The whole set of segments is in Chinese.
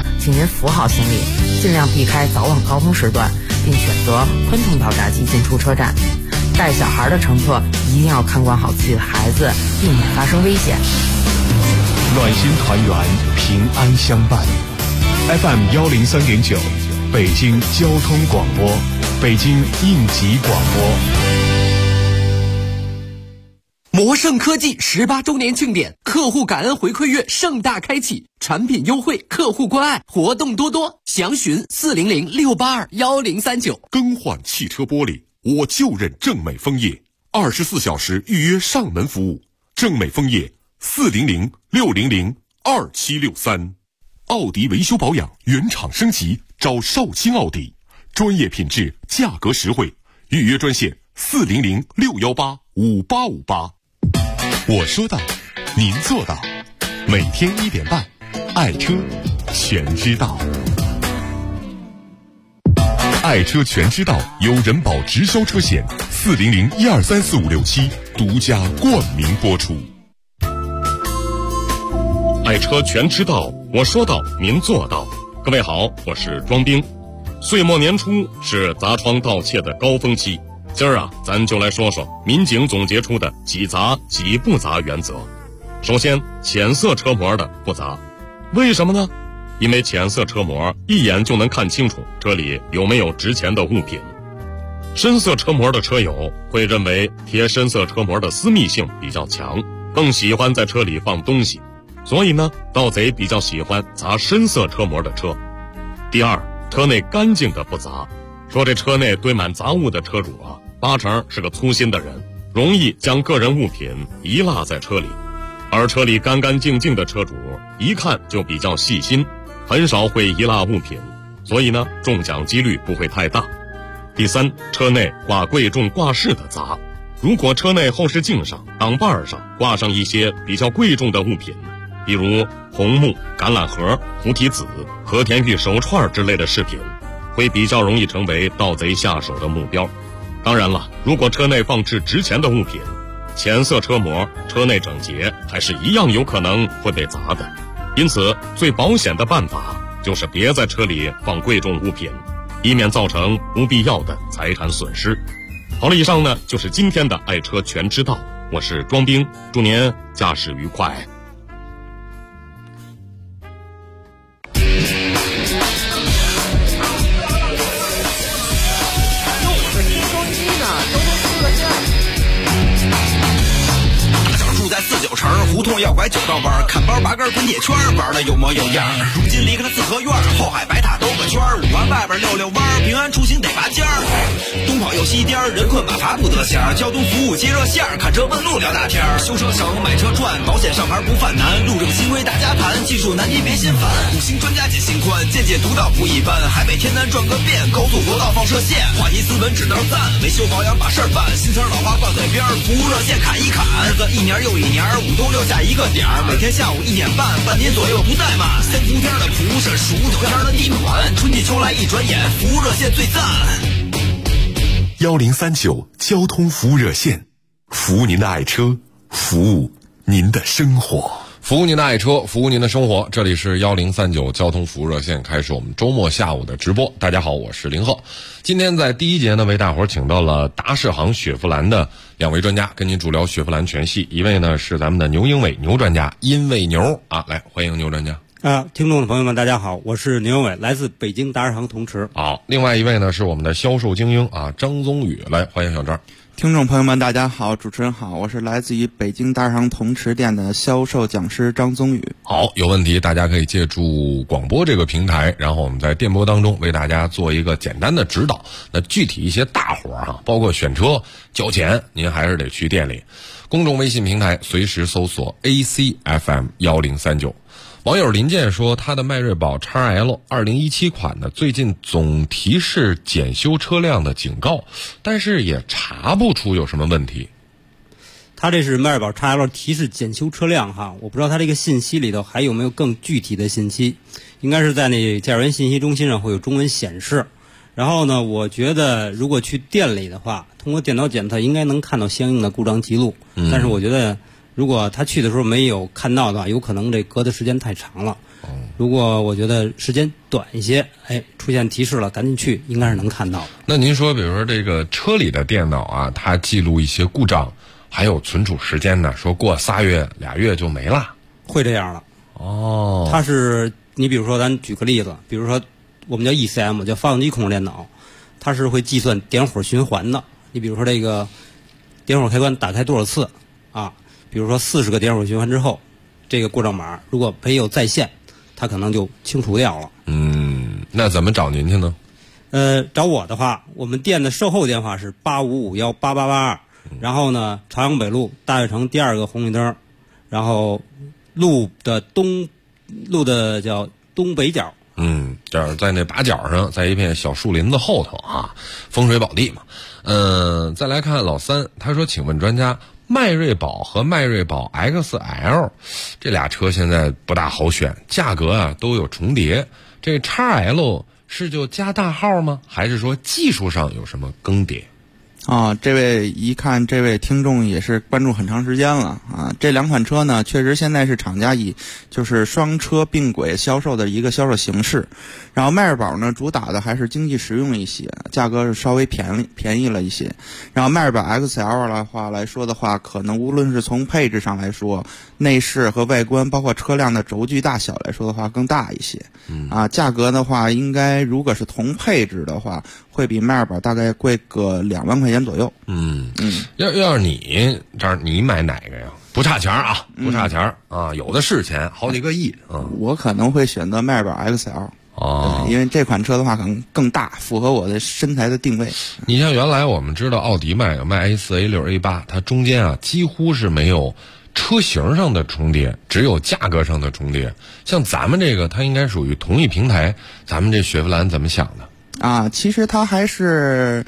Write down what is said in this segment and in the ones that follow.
请您扶好行李，尽量避开早晚高峰时段，并选择宽通到闸机进出车站。带小孩的乘客一定要看管好自己的孩子，避免发生危险。 暖心团圆，平安相伴。FM 103.9，北京交通广播，北京应急广播。 魔盛科技18周年庆典，客户感恩回馈月盛大开启，产品优惠，客户关爱，活动多多，详询400-682-1039。 更换汽车玻璃，我就认正美枫叶，24小时预约上门服务。正美枫叶400-600-2763。奥迪维修保养原厂升级，找绍兴奥迪，专业品质，价格实惠。预约专线400-618-5858。我说到，您做到。每天1点半，爱车全知道。爱车全知道由人保直销车险400-1234567独家冠名播出。爱车全知道，我说到，您做到。各位好，我是庄兵。岁末年初是砸窗盗窃的高峰期，今儿咱就来说说民警总结出的几砸几不砸原则。首先，浅色车膜的不砸。为什么呢？因为浅色车膜一眼就能看清楚车里有没有值钱的物品。深色车膜的车友会认为贴深色车膜的私密性比较强，更喜欢在车里放东西，所以呢，盗贼比较喜欢砸深色车膜的车。第二，车内干净的不砸。说这车内堆满杂物的车主八成是个粗心的人，容易将个人物品遗落在车里。而车里干干净净的车主一看就比较细心，很少会遗落物品，所以呢，中奖几率不会太大。第三，车内挂贵重挂饰的砸。如果车内后视镜上、挡把上挂上一些比较贵重的物品，比如红木、橄榄核、菩提子、和田玉手串之类的饰品，会比较容易成为盗贼下手的目标。当然了，如果车内放置值钱的物品，浅色车膜，车内整洁，还是一样有可能会被砸的。因此，最保险的办法就是别在车里放贵重物品，以免造成不必要的财产损失。好了，以上呢就是今天的爱车全知道，我是庄兵，祝您驾驶愉快。 49城胡同要拐9道弯，看包8根滚铁圈，玩的有模有样。如今离开了四合院，后海白塔兜个圈，5环外边溜溜弯，平安出行得拔尖儿。东跑又西颠，人困马乏不得闲，交通服务接热线，看车问路聊大天。修车省，买车赚，保险上牌不犯难，路政新规大家谈，技术难题别心烦。5星专家解心宽，见解独到不一般，海北天南转个遍，高速国道放射线，话题斯文只能赞，维修保养把事儿办，新车老花挂嘴边，服务热线砍一砍，日子一年又一年，5都6下一个点儿，每天下午1点半，半年左右不怠慢。3伏天的蒲是熟头天的地暖，春季秋来一转眼，服务热线最赞。 1039交通服务热线，服务您的爱车，服务您的生活。 服务您的爱车，服务您的生活。这里是1039交通服务热线，开始我们周末下午的直播。大家好，我是林鹤。今天在第一节呢，为大伙儿请到了达世行雪佛兰的2位专家，跟您主聊雪佛兰全系。一位呢是咱们的牛英伟牛专家，因为牛来欢迎牛专家。 听众的朋友们大家好，我是牛英伟，来自北京达世行同驰。 好，另外一位呢是我们的销售精英张宗宇，来欢迎小张。 听众朋友们大家好，主持人好，我是来自于北京达世行同驰店的销售讲师张宗宇。 好，有问题大家可以借助广播这个平台，然后我们在电波当中为大家做一个简单的指导。那具体一些大活包括选车交钱，您还是得去店里。公众微信平台随时搜索 ACFM1039。网友林健说，他的迈锐宝 XL 2017款呢，最近总提示检修车辆的警告，但是也查不出有什么问题。 他这是迈锐宝 XL 提示检修车辆我不知道他这个信息里头还有没有更具体的信息，应该是在那驾驶员信息中心上会有中文显示。然后呢，我觉得如果去店里的话，通过电脑检测应该能看到相应的故障记录，但是我觉得如果他去的时候没有看到的话，有可能这隔的时间太长了。 如果我觉得时间短一些，出现提示了，赶紧去，应该是能看到的。 那您说，比如说这个车里的电脑啊，它记录一些故障，还有存储时间呢，说过3月2月就没了， 会这样了。 哦， 它是你比如说，咱举个例子，比如说我们叫 ECM， 叫发动机控制电脑，它是会计算点火循环的。你比如说这个点火开关打开多少次啊？比如说40个点火循环之后，这个过障码如果没有在线，它可能就清除掉了。 那怎么找您去呢？ 找我的话，我们店的售后电话是85518882，然后呢，朝阳北路大悦城第2个红绿灯，然后路的叫东北角。 这在那把角上，在一片小树林子后头啊，风水宝地嘛。再来看老三，他说：“请问专家，迈锐宝和迈锐宝 XL 这俩车现在不大好选，价格啊都有重叠。这 XL 是就加大号吗？还是说技术上有什么更迭？” 这位一看，这位听众也是关注很长时间了啊。这两款车呢，确实现在是厂家以就是双车并轨销售的一个销售形式。然后迈锐宝呢，主打的还是经济实用一些，价格是稍微便宜了一些。然后迈锐宝 XL 来说的话，可能无论是从配置上来说，内饰和外观，包括车辆的轴距大小来说的话，更大一些。价格的话，应该如果是同配置的话，会比迈锐宝大概贵个2万块钱左右。 要是你这儿你买哪个呀？不差钱啊，不差钱啊，有的是钱，好几个亿啊。 我可能会选择迈锐宝 XL。因为这款车的话可能更大，符合我的身材的定位。 你像原来我们知道奥迪卖 A4、A6、A8， 它中间啊几乎是没有车型上的重叠，只有价格上的重叠。像咱们这个，它应该属于同一平台，咱们这雪佛兰怎么想的？ 其实它还是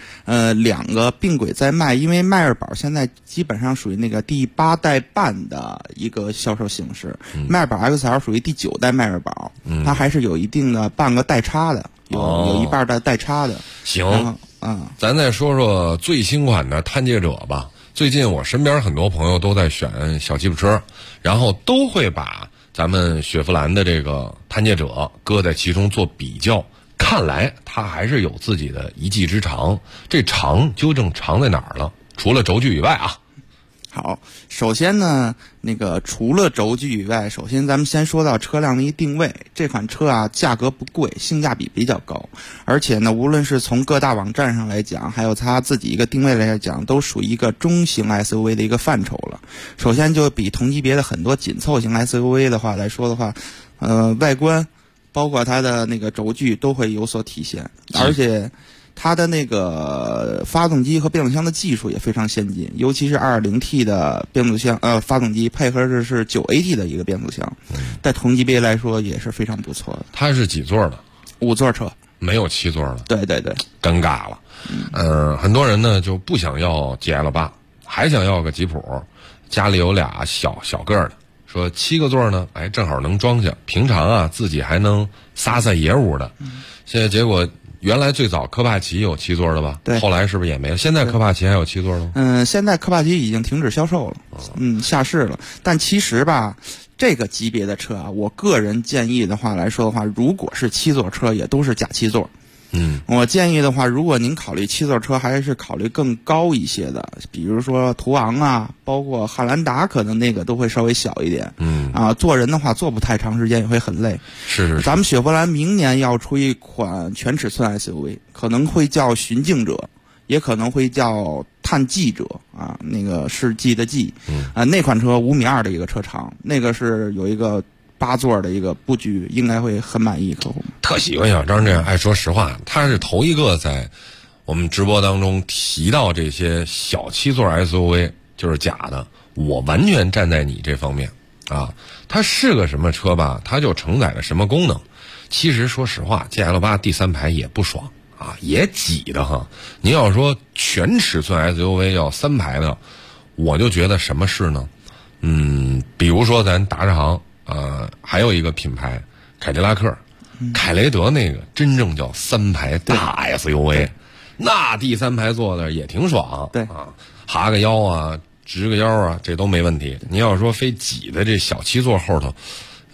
2个并轨在卖，因为迈锐宝现在基本上属于那个第8代半的一个销售形式，迈锐宝 XL 属于第9代迈锐宝，它还是有一定的半个代差的，有一半的代差的。 行，咱再说说最新款的探界者吧。最近我身边很多朋友都在选小吉普车，然后都会把咱们雪佛兰的这个探界者搁在其中做比较。看来它还是有自己的一技之长，这长究竟长在哪儿了？除了轴距以外啊。 好，首先呢，除了轴距以外，首先咱们先说到车辆的一定位。这款车啊，价格不贵，性价比比较高，而且呢，无论是从各大网站上来讲，还有它自己一个定位来讲，都属于一个中型 SUV 的一个范畴了。首先就比同级别的很多紧凑型 SUV 的话来说的话，外观包括它的那个轴距都会有所体现，而且它的那个发动机和变速箱的技术也非常先进，尤其是 2.0T 的变速箱发动机配合的是 9AT 的一个变速箱，在同级别来说也是非常不错的。 它是几座的 ？5座车， 没有7座的。 对对对， 尴尬了。很多人呢就不想要 GL8， 还想要个吉普，家里有俩小个的。说7个座呢，正好能装下，平常啊自己还能撒野物的。现在结果原来最早科帕奇有7座的吧？ 对， 后来是不是也没了？现在科帕奇还有7座了吗？ 现在科帕奇已经停止销售了，下市了。但其实吧，这个级别的车啊，我个人建议的话来说的话，如果是7座车，也都是假7座。我建议的话，如果您考虑7座车，还是考虑更高一些的，比如说途昂啊，包括汉兰达，可能那个都会稍微小一点。坐人的话坐不太长时间也会很累。 是。 咱们雪佛兰明年要出一款全尺寸 SUV， 可能会叫寻境者，也可能会叫探迹者啊，那个是记的记。那款车5.2米的一个车长，那个是有一个8座的一个布局，应该会很满意客户。 特喜欢小张这样爱说实话，他是头一个在我们直播当中提到这些小7座 SUV 就是假的。我完全站在你这方面啊，它是个什么车吧，它就承载了什么功能。其实说实话 ，GL8 第3排也不爽啊，也挤的哈。您要说全尺寸 SUV 要3排的，我就觉得什么是呢？比如说咱达世行。还有一个品牌凯迪拉克，凯雷德那个真正叫3排大 SUV， 那第3排坐的也挺爽。 对啊，哈个腰啊，直个腰啊，这都没问题。你要说非挤的这小7座后头，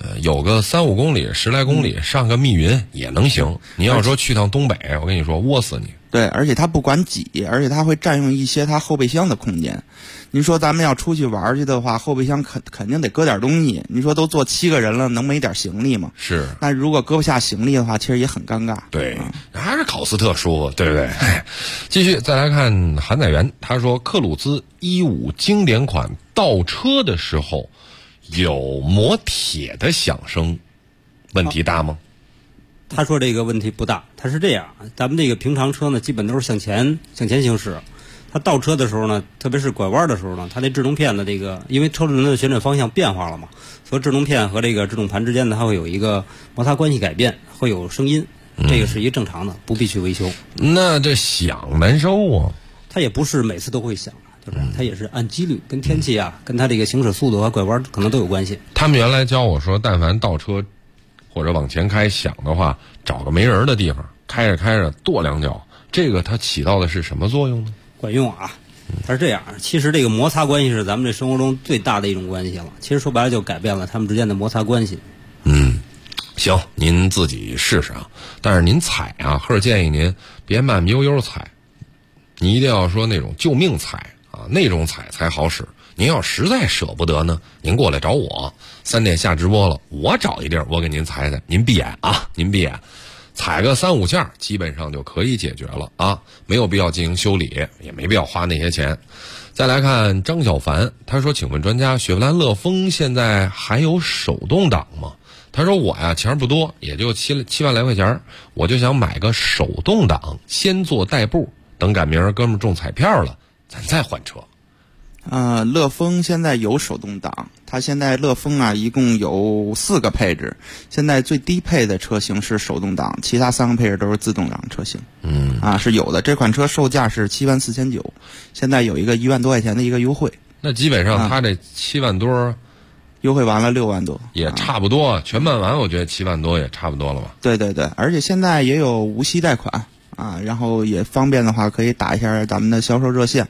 有个3-5公里、10来公里，上个密云也能行。你要说去趟东北，我跟你说窝死你。 对，而且它不管挤，而且它会占用一些它后备箱的空间。您说咱们要出去玩去的话，后备箱肯定得搁点东西。你说都坐7个人了，能没点行李吗？ 是。 那如果搁不下行李的话，其实也很尴尬。 对，还是考斯特舒服，对不对？继续再来看韩载元，他说克鲁兹15经典款倒车的时候有磨铁的响声，问题大吗？ 他说这个问题不大，他是这样，咱们这个平常车呢，基本都是向前行驶。它倒车的时候呢，特别是拐弯的时候呢，它这制动片的这个，因为车轮的旋转方向变化了嘛，所以制动片和这个制动盘之间呢，它会有一个摩擦关系改变，会有声音，这个是一个正常的，不必去维修。 那这响难受啊？ 它也不是每次都会响，就是它也是按几率，跟天气啊，跟它这个行驶速度和拐弯可能都有关系。 他们原来教我说，但凡倒车或者往前开响的话，找个没人的地方，开着开着跺2脚，这个它起到的是什么作用呢？ 管用啊，它是这样。其实这个摩擦关系是咱们这生活中最大的一种关系了。其实说白了就改变了他们之间的摩擦关系。 行，您自己试试啊。但是您踩啊，或者建议您别慢悠悠踩，你一定要说那种救命踩啊，那种踩才好使。您要实在舍不得呢，您过来找我，3点下直播了，我找一地儿，我给您踩踩，您闭眼啊，您闭眼。踩个3-5下基本上就可以解决了啊，没有必要进行修理，也没必要花那些钱。再来看张小凡，他说请问专家，雪佛兰乐风现在还有手动挡吗？他说我呀钱不多，也就7万来块钱，我就想买个手动挡，先做代步，等赶明儿哥们中彩票了咱再换车。 乐风现在有手动挡，它现在乐风啊一共有4个配置，现在最低配的车型是手动挡，其他3个配置都是自动挡车型。是有的。这款车售价是74900，现在有一个1万多块钱的一个优惠。 那基本上它这7万多， 优惠完了6万多， 也差不多。全办完我觉得7万多也差不多了吧？ 对对对，而且现在也有无息贷款。然后也方便的话，可以打一下咱们的销售热线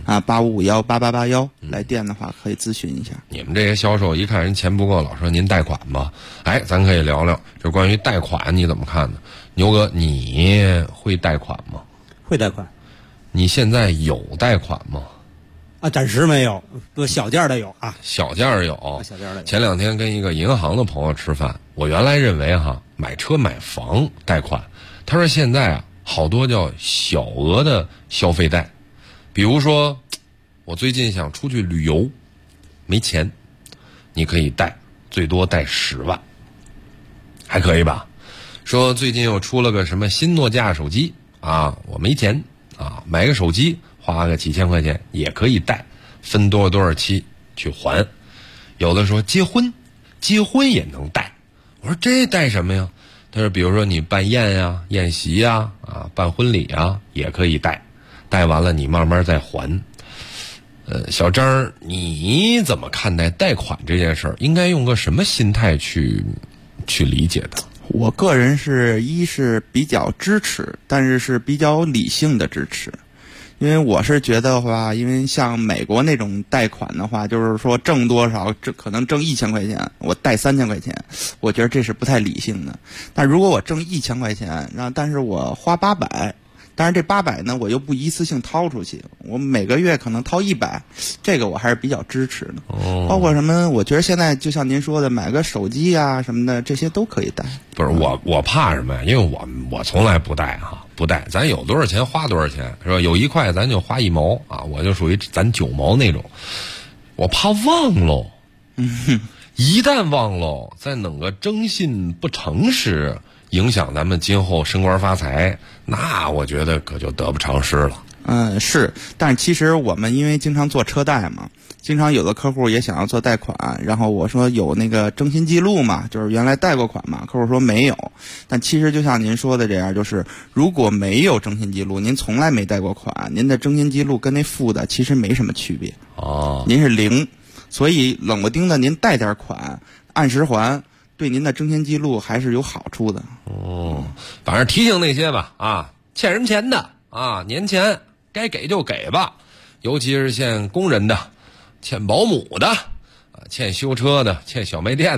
，85518881来电的话可以咨询一下。 你们这些销售一看人钱不够，老说您贷款吧，咱可以聊聊就关于贷款你怎么看呢？牛哥，你会贷款吗？ 会贷款。 你现在有贷款吗？ 暂时没有，小件的有啊。 小件有。 小件的有。 前2天跟一个银行的朋友吃饭，我原来认为买车买房贷款，他说现在啊。好多叫小额的消费贷，比如说我最近想出去旅游，没钱，你可以贷，最多贷10万，还可以吧？说最近又出了个什么新诺基亚手机啊，我没钱啊，买个手机花个几千块钱也可以贷，分多少期去还。有的说结婚也能贷，我说这贷什么呀？他说比如说你办宴席呀，办婚礼啊，也可以贷，贷完了你慢慢再还。小张，你怎么看待贷款这件事儿？应该用个什么心态去理解的？ 我个人是比较支持，但是比较理性的支持。因为我是觉得话，因为像美国那种贷款的话，就是说挣多少，可能挣1000块钱，我贷3000块钱，我觉得这是不太理性的。但如果我挣1000块钱，但是我花800，但是这800呢，我又不一次性掏出去，我每个月可能掏100，这个我还是比较支持的。包括什么，我觉得现在就像您说的，买个手机啊什么的，这些都可以贷。 不是我怕什么呀？因为我从来不贷不贷，咱有多少钱花多少钱，是吧？有1块咱就花1毛啊，我就属于咱9毛那种。我怕忘喽，一旦忘喽，再弄个征信不诚实，影响咱们今后升官发财，那我觉得可就得不偿失了。 是，但是其实我们因为经常做车贷嘛，经常有的客户也想要做贷款，然后我说有那个征信记录嘛，就是原来贷过款嘛，客户说没有。但其实就像您说的这样，就是如果没有征信记录，您从来没贷过款，您的征信记录跟那负的其实没什么区别。您是0，所以冷不丁的您贷点款，按时还，对您的征信记录还是有好处的。 反正提醒那些吧，欠人钱的年前该给就给吧，尤其是欠工人的、欠保姆的、欠修车的、欠小卖店的，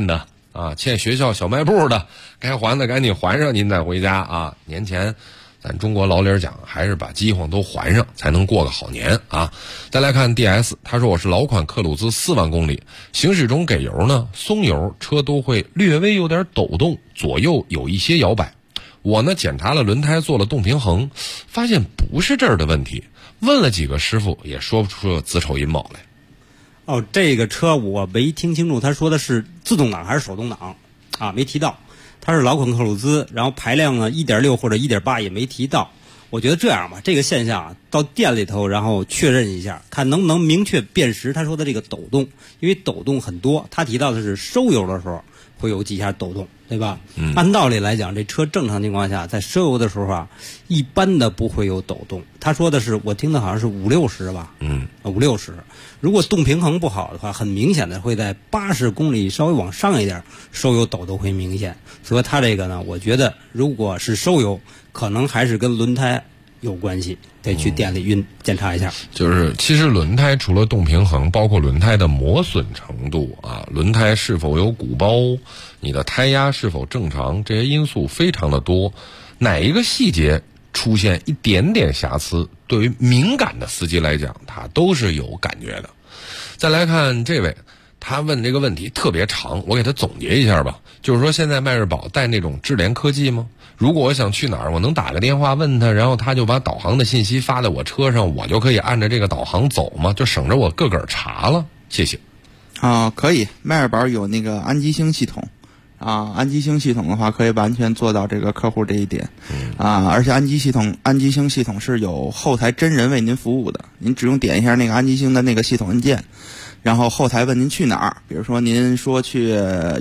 啊，欠学校小卖部的，该还的赶紧还上，您再回家啊。年前咱中国老理讲，还是把饥荒都还上，才能过个好年啊。再来看 DS， 他说我是老款克鲁兹4万公里，行驶中给油呢，松油车都会略微有点抖动，左右有一些摇摆。我呢检查了轮胎，做了动平衡，发现不是这儿的问题。问了几个师傅，也说不出子丑寅卯来。 哦，这个车我没听清楚，他说的是自动挡还是手动挡啊？没提到。它是老款克鲁兹，然后排量呢 1.6 或者 1.8 也没提到。我觉得这样吧，这个现象啊，到店里头然后确认一下，看能不能明确辨识他说的这个抖动，因为抖动很多。他提到的是收油的时候会有几下抖动，对吧？按道理来讲，这车正常情况下在收油的时候啊，一般的不会有抖动。他说的是，我听的好像是50-60吧，50-60。如果动平衡不好的话，很明显的会在80公里稍微往上一点，收油抖动会明显。所以他这个呢，我觉得如果是收油，可能还是跟轮胎有关系，得去店里检查一下。 就是其实轮胎除了动平衡，包括轮胎的磨损程度啊，轮胎是否有鼓包，你的胎压是否正常，这些因素非常的多。哪一个细节出现一点点瑕疵，对于敏感的司机来讲，他都是有感觉的。再来看这位，他问这个问题特别长，我给他总结一下吧。就是说，现在迈锐宝带那种智联科技吗？如果我想去哪儿，我能打个电话问他，然后他就把导航的信息发在我车上，我就可以按照这个导航走吗？就省着我个个查了。谢谢。 可以，迈锐宝有那个安吉星系统。安吉星系统的话，可以完全做到这个客户这一点。而且安吉星系统是有后台真人为您服务的，您只用点一下那个安吉星的那个系统按键，然后后台问您去哪儿，比如说您说去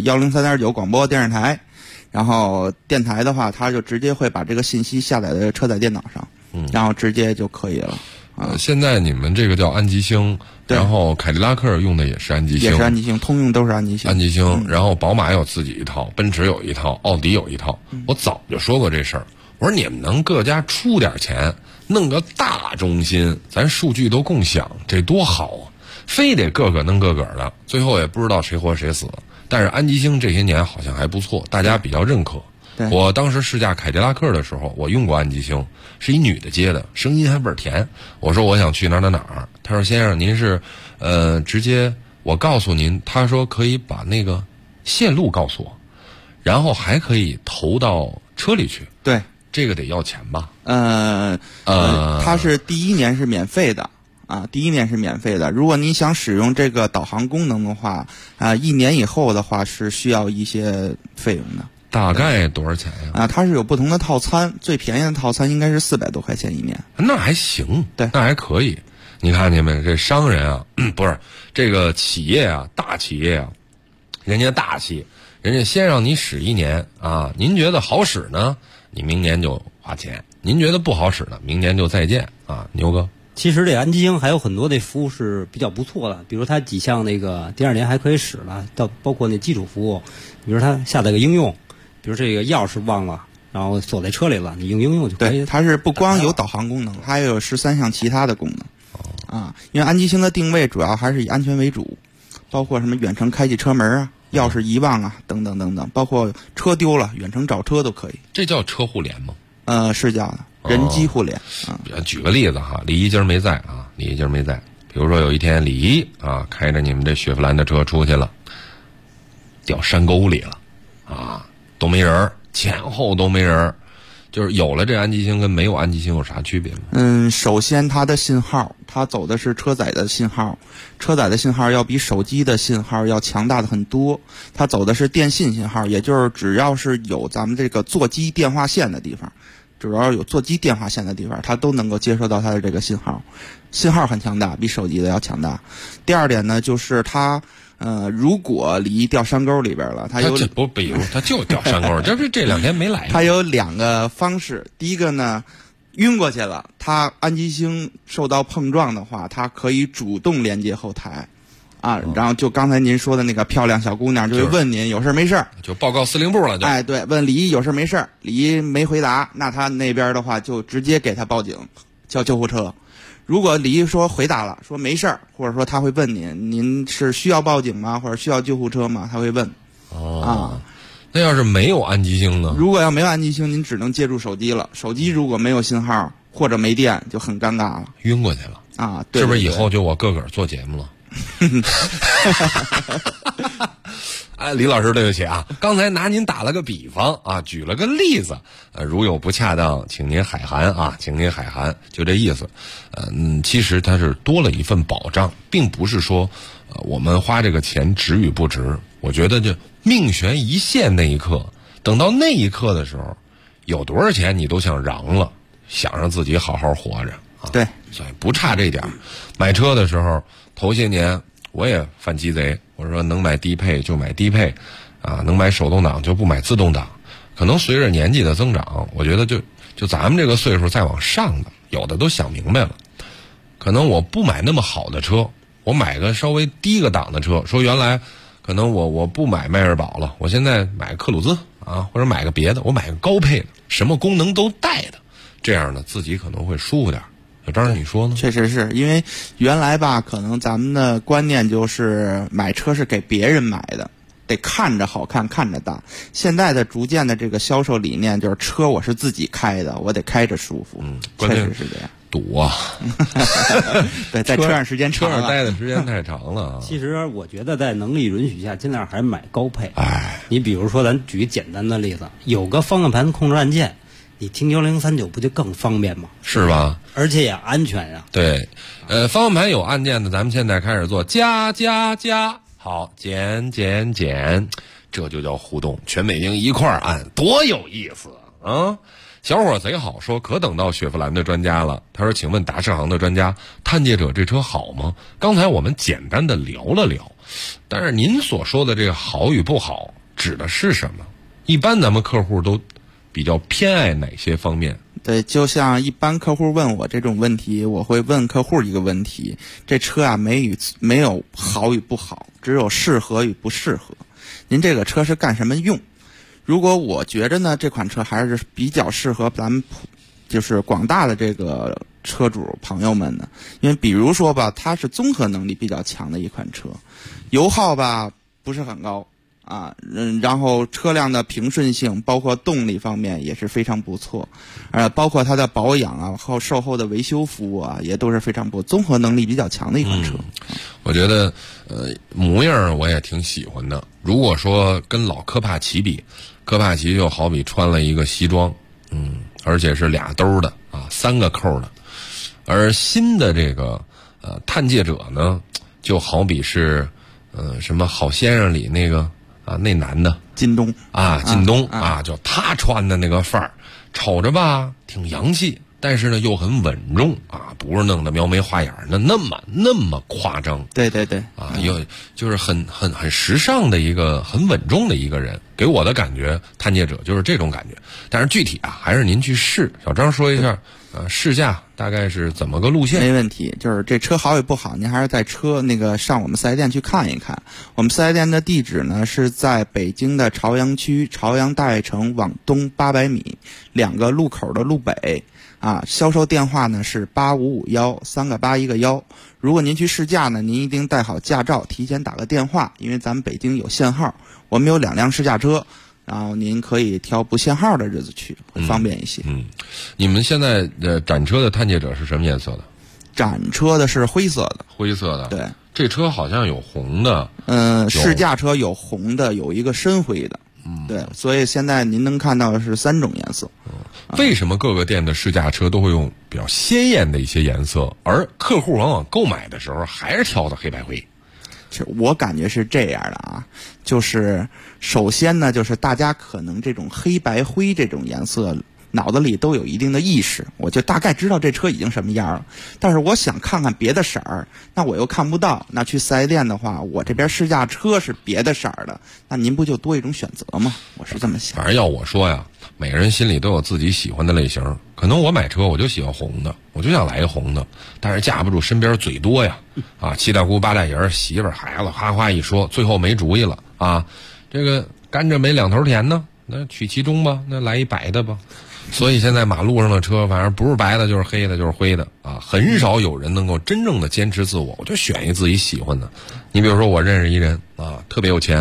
103.9广播电视台，然后电台的话，它就直接会把这个信息下载在车载电脑上，然后直接就可以了。 现在你们这个叫安吉星，然后凯迪拉克用的也是安吉星， 也是安吉星，通用都是安吉星。 安吉星，然后宝马有自己一套，奔驰有一套，奥迪有一套。我早就说过这事儿，我说你们能各家出点钱，弄个大中心，咱数据都共享，这多好啊！非得个个弄个个的，最后也不知道谁活谁死。但是安吉星这些年好像还不错，大家比较认可。我当时试驾凯迪拉克的时候，我用过安吉星，是一女的接的，声音还倍儿甜。我说我想去哪儿，她说先生您是直接我告诉您，她说可以把那个线路告诉我，然后还可以投到车里去。 对， 这个得要钱吧？ 它是第一年是免费的。第一年是免费的。如果你想使用这个导航功能的话，1年以后的话是需要一些费用的。 大概多少钱呀？ 它是有不同的套餐，最便宜的套餐应该是400多块钱一年。 那还行， 对， 那还可以。你看见没？这商人啊，不是这个企业啊，大企业啊，人家大气，人家先让你使1年啊，您觉得好使呢，你明年就花钱；您觉得不好使呢，明年就再见啊，牛哥。 其实这安吉星还有很多的服务是比较不错的，比如它几项那个第2年还可以使了，包括那基础服务，比如它下载个应用，比如这个钥匙忘了，然后锁在车里了，你用应用就可以。 对，它是不光有导航功能，它还有13项其他的功能。因为安吉星的定位主要还是以安全为主，包括什么远程开启车门钥匙遗忘等等等等，包括车丢了远程找车都可以。 这叫车互联吗？ 是叫的。人机互联。 举个例子哈，李一今儿没在。比如说有一天李一开着你们这雪佛兰的车出去了，掉山沟里了都没人，前后都没人。就是有了这安吉星跟没有安吉星有啥区别吗？ 首先它的信号，它走的是车载的信号，车载的信号要比手机的信号要强大的很多。它走的是电信信号，也就是只要是有咱们这个座机电话线的地方，只要有座机电话线的地方，它都能够接收到它的这个信号，信号很强大，比手机的要强大。第二点呢，就是它如果李一掉山沟里边了，它有比如它就掉山沟，这2天没来。 它有2个方式，第一个呢，晕过去了，它安吉星受到碰撞的话，它可以主动连接后台。然后就刚才您说的那个漂亮小姑娘就会问您有事没事， 就报告司令部了就。 对，问李一有事没事，李一没回答，那他那边的话就直接给他报警，叫救护车。如果李一说回答了，说没事，或者说他会问您是需要报警吗，或者需要救护车吗？他会问。 那要是没有安吉星呢？ 如果要没有安吉星，您只能借助手机了。手机如果没有信号或者没电，就很尴尬了， 晕过去了啊！对对对， 是不是以后就我个个做节目了？哎，李老师，对不起啊，刚才拿您打了个比方啊，举了个例子，如有不恰当，请您海涵啊，请您海涵，就这意思。其实它是多了一份保障，并不是说我们花这个钱值与不值。我觉得就命悬一线那一刻，等到那一刻的时候，有多少钱你都想嚷了，想让自己好好活着啊。 对， 所以不差这点。买车的时候，头些年我也犯鸡贼，我说能买低配就买低配，啊，能买手动挡就不买自动挡。可能随着年纪的增长，我觉得就咱们这个岁数再往上的，有的都想明白了，可能我不买那么好的车，我买个稍微低个档的车。说原来可能我不买迈锐宝了，我现在买个克鲁兹啊，或者买个别的，我买个高配的，什么功能都带的，这样呢自己可能会舒服点。小张，你说呢？ 确实是因为原来吧，可能咱们的观念就是买车是给别人买的，得看着好看，看着大。现在的逐渐的这个销售理念就是车我是自己开的，我得开着舒服。确实是这样。 堵啊！ 对，在车上时间长了， 车上待的时间太长了。 其实我觉得在能力允许下，尽量还是买高配。 哎， 你比如说，咱举简单的例子，有个方向盘控制按键，你听1039不就更方便吗？ 是吧？ 而且也安全呀。 对，方向盘有按键的，咱们现在开始做加，好，减，这就叫互动，全北京一块儿按，多有意思啊！小伙贼好说，可等到雪佛兰的专家了。他说：“请问达世行的专家，探界者这车好吗？”刚才我们简单的聊了聊，但是您所说的这个好与不好，指的是什么？一般咱们客户都比较偏爱哪些方面？ 对，就像一般客户问我这种问题，我会问客户一个问题：这车啊，没有好与不好，只有适合与不适合。您这个车是干什么用？如果我觉着呢，这款车还是比较适合咱们就是广大的这个车主朋友们的，因为比如说吧，它是综合能力比较强的一款车，油耗吧不是很高啊，然后车辆的平顺性，包括动力方面也是非常不错，包括它的保养啊和售后的维修服务啊，也都是非常不错，综合能力比较强的一款车。 我觉得模样我也挺喜欢的。如果说跟老科帕奇比，科帕奇就好比穿了一个西装，而且是俩兜的啊，3个扣的，而新的这个探界者呢，就好比是什么好先生里那个啊那男的靳东啊，就他穿的那个范儿，瞅着吧挺洋气，但是呢又很稳重啊，不是弄得描眉画眼的那么夸张。 对啊，就是很时尚的一个很稳重的一个人，给我的感觉探界者就是这种感觉。但是具体啊还是您去试。小张说一下试驾大概是怎么个路线？ 没问题，就是这车好与不好，您还是在车那个上我们4S店去看一看。我们4S店的地址呢是在北京的朝阳区朝阳大悦城往东800米2个路口的路北啊。销售电话呢是8551，3个8，1个1。如果您去试驾呢，您一定带好驾照，提前打个电话，因为咱们北京有限号，我们有2辆试驾车。然后您可以挑不限号的日子去，会方便一些。 你们现在展车的探界者是什么颜色的？ 展车的是灰色的。 灰色的。 对， 这车好像有红的。 试驾车有红的，有一个深灰的。对，所以现在您能看到的是3种颜色。 为什么各个店的试驾车都会用比较鲜艳的一些颜色，而客户往往购买的时候还是挑的黑白灰？ 我感觉是这样的啊，就是首先呢，就是大家可能这种黑白灰这种颜色脑子里都有一定的意识，我就大概知道这车已经什么样了。但是我想看看别的色儿，那我又看不到。那去4S店的话，我这边试驾车是别的色儿的，那您不就多一种选择吗？我是这么想。 反正要我说呀，每个人心里都有自己喜欢的类型。可能我买车我就喜欢红的，我就想来一红的，但是架不住身边嘴多呀，啊，7大姑8大姨媳妇儿孩子哗哗一说，最后没主意了啊，这个甘蔗没2头甜呢，那取其中吧，那来一白的吧。所以现在马路上的车，反正不是白的就是黑的，就是灰的啊，很少有人能够真正的坚持自我。我就选一自己喜欢的。你比如说，我认识一人啊，特别有钱，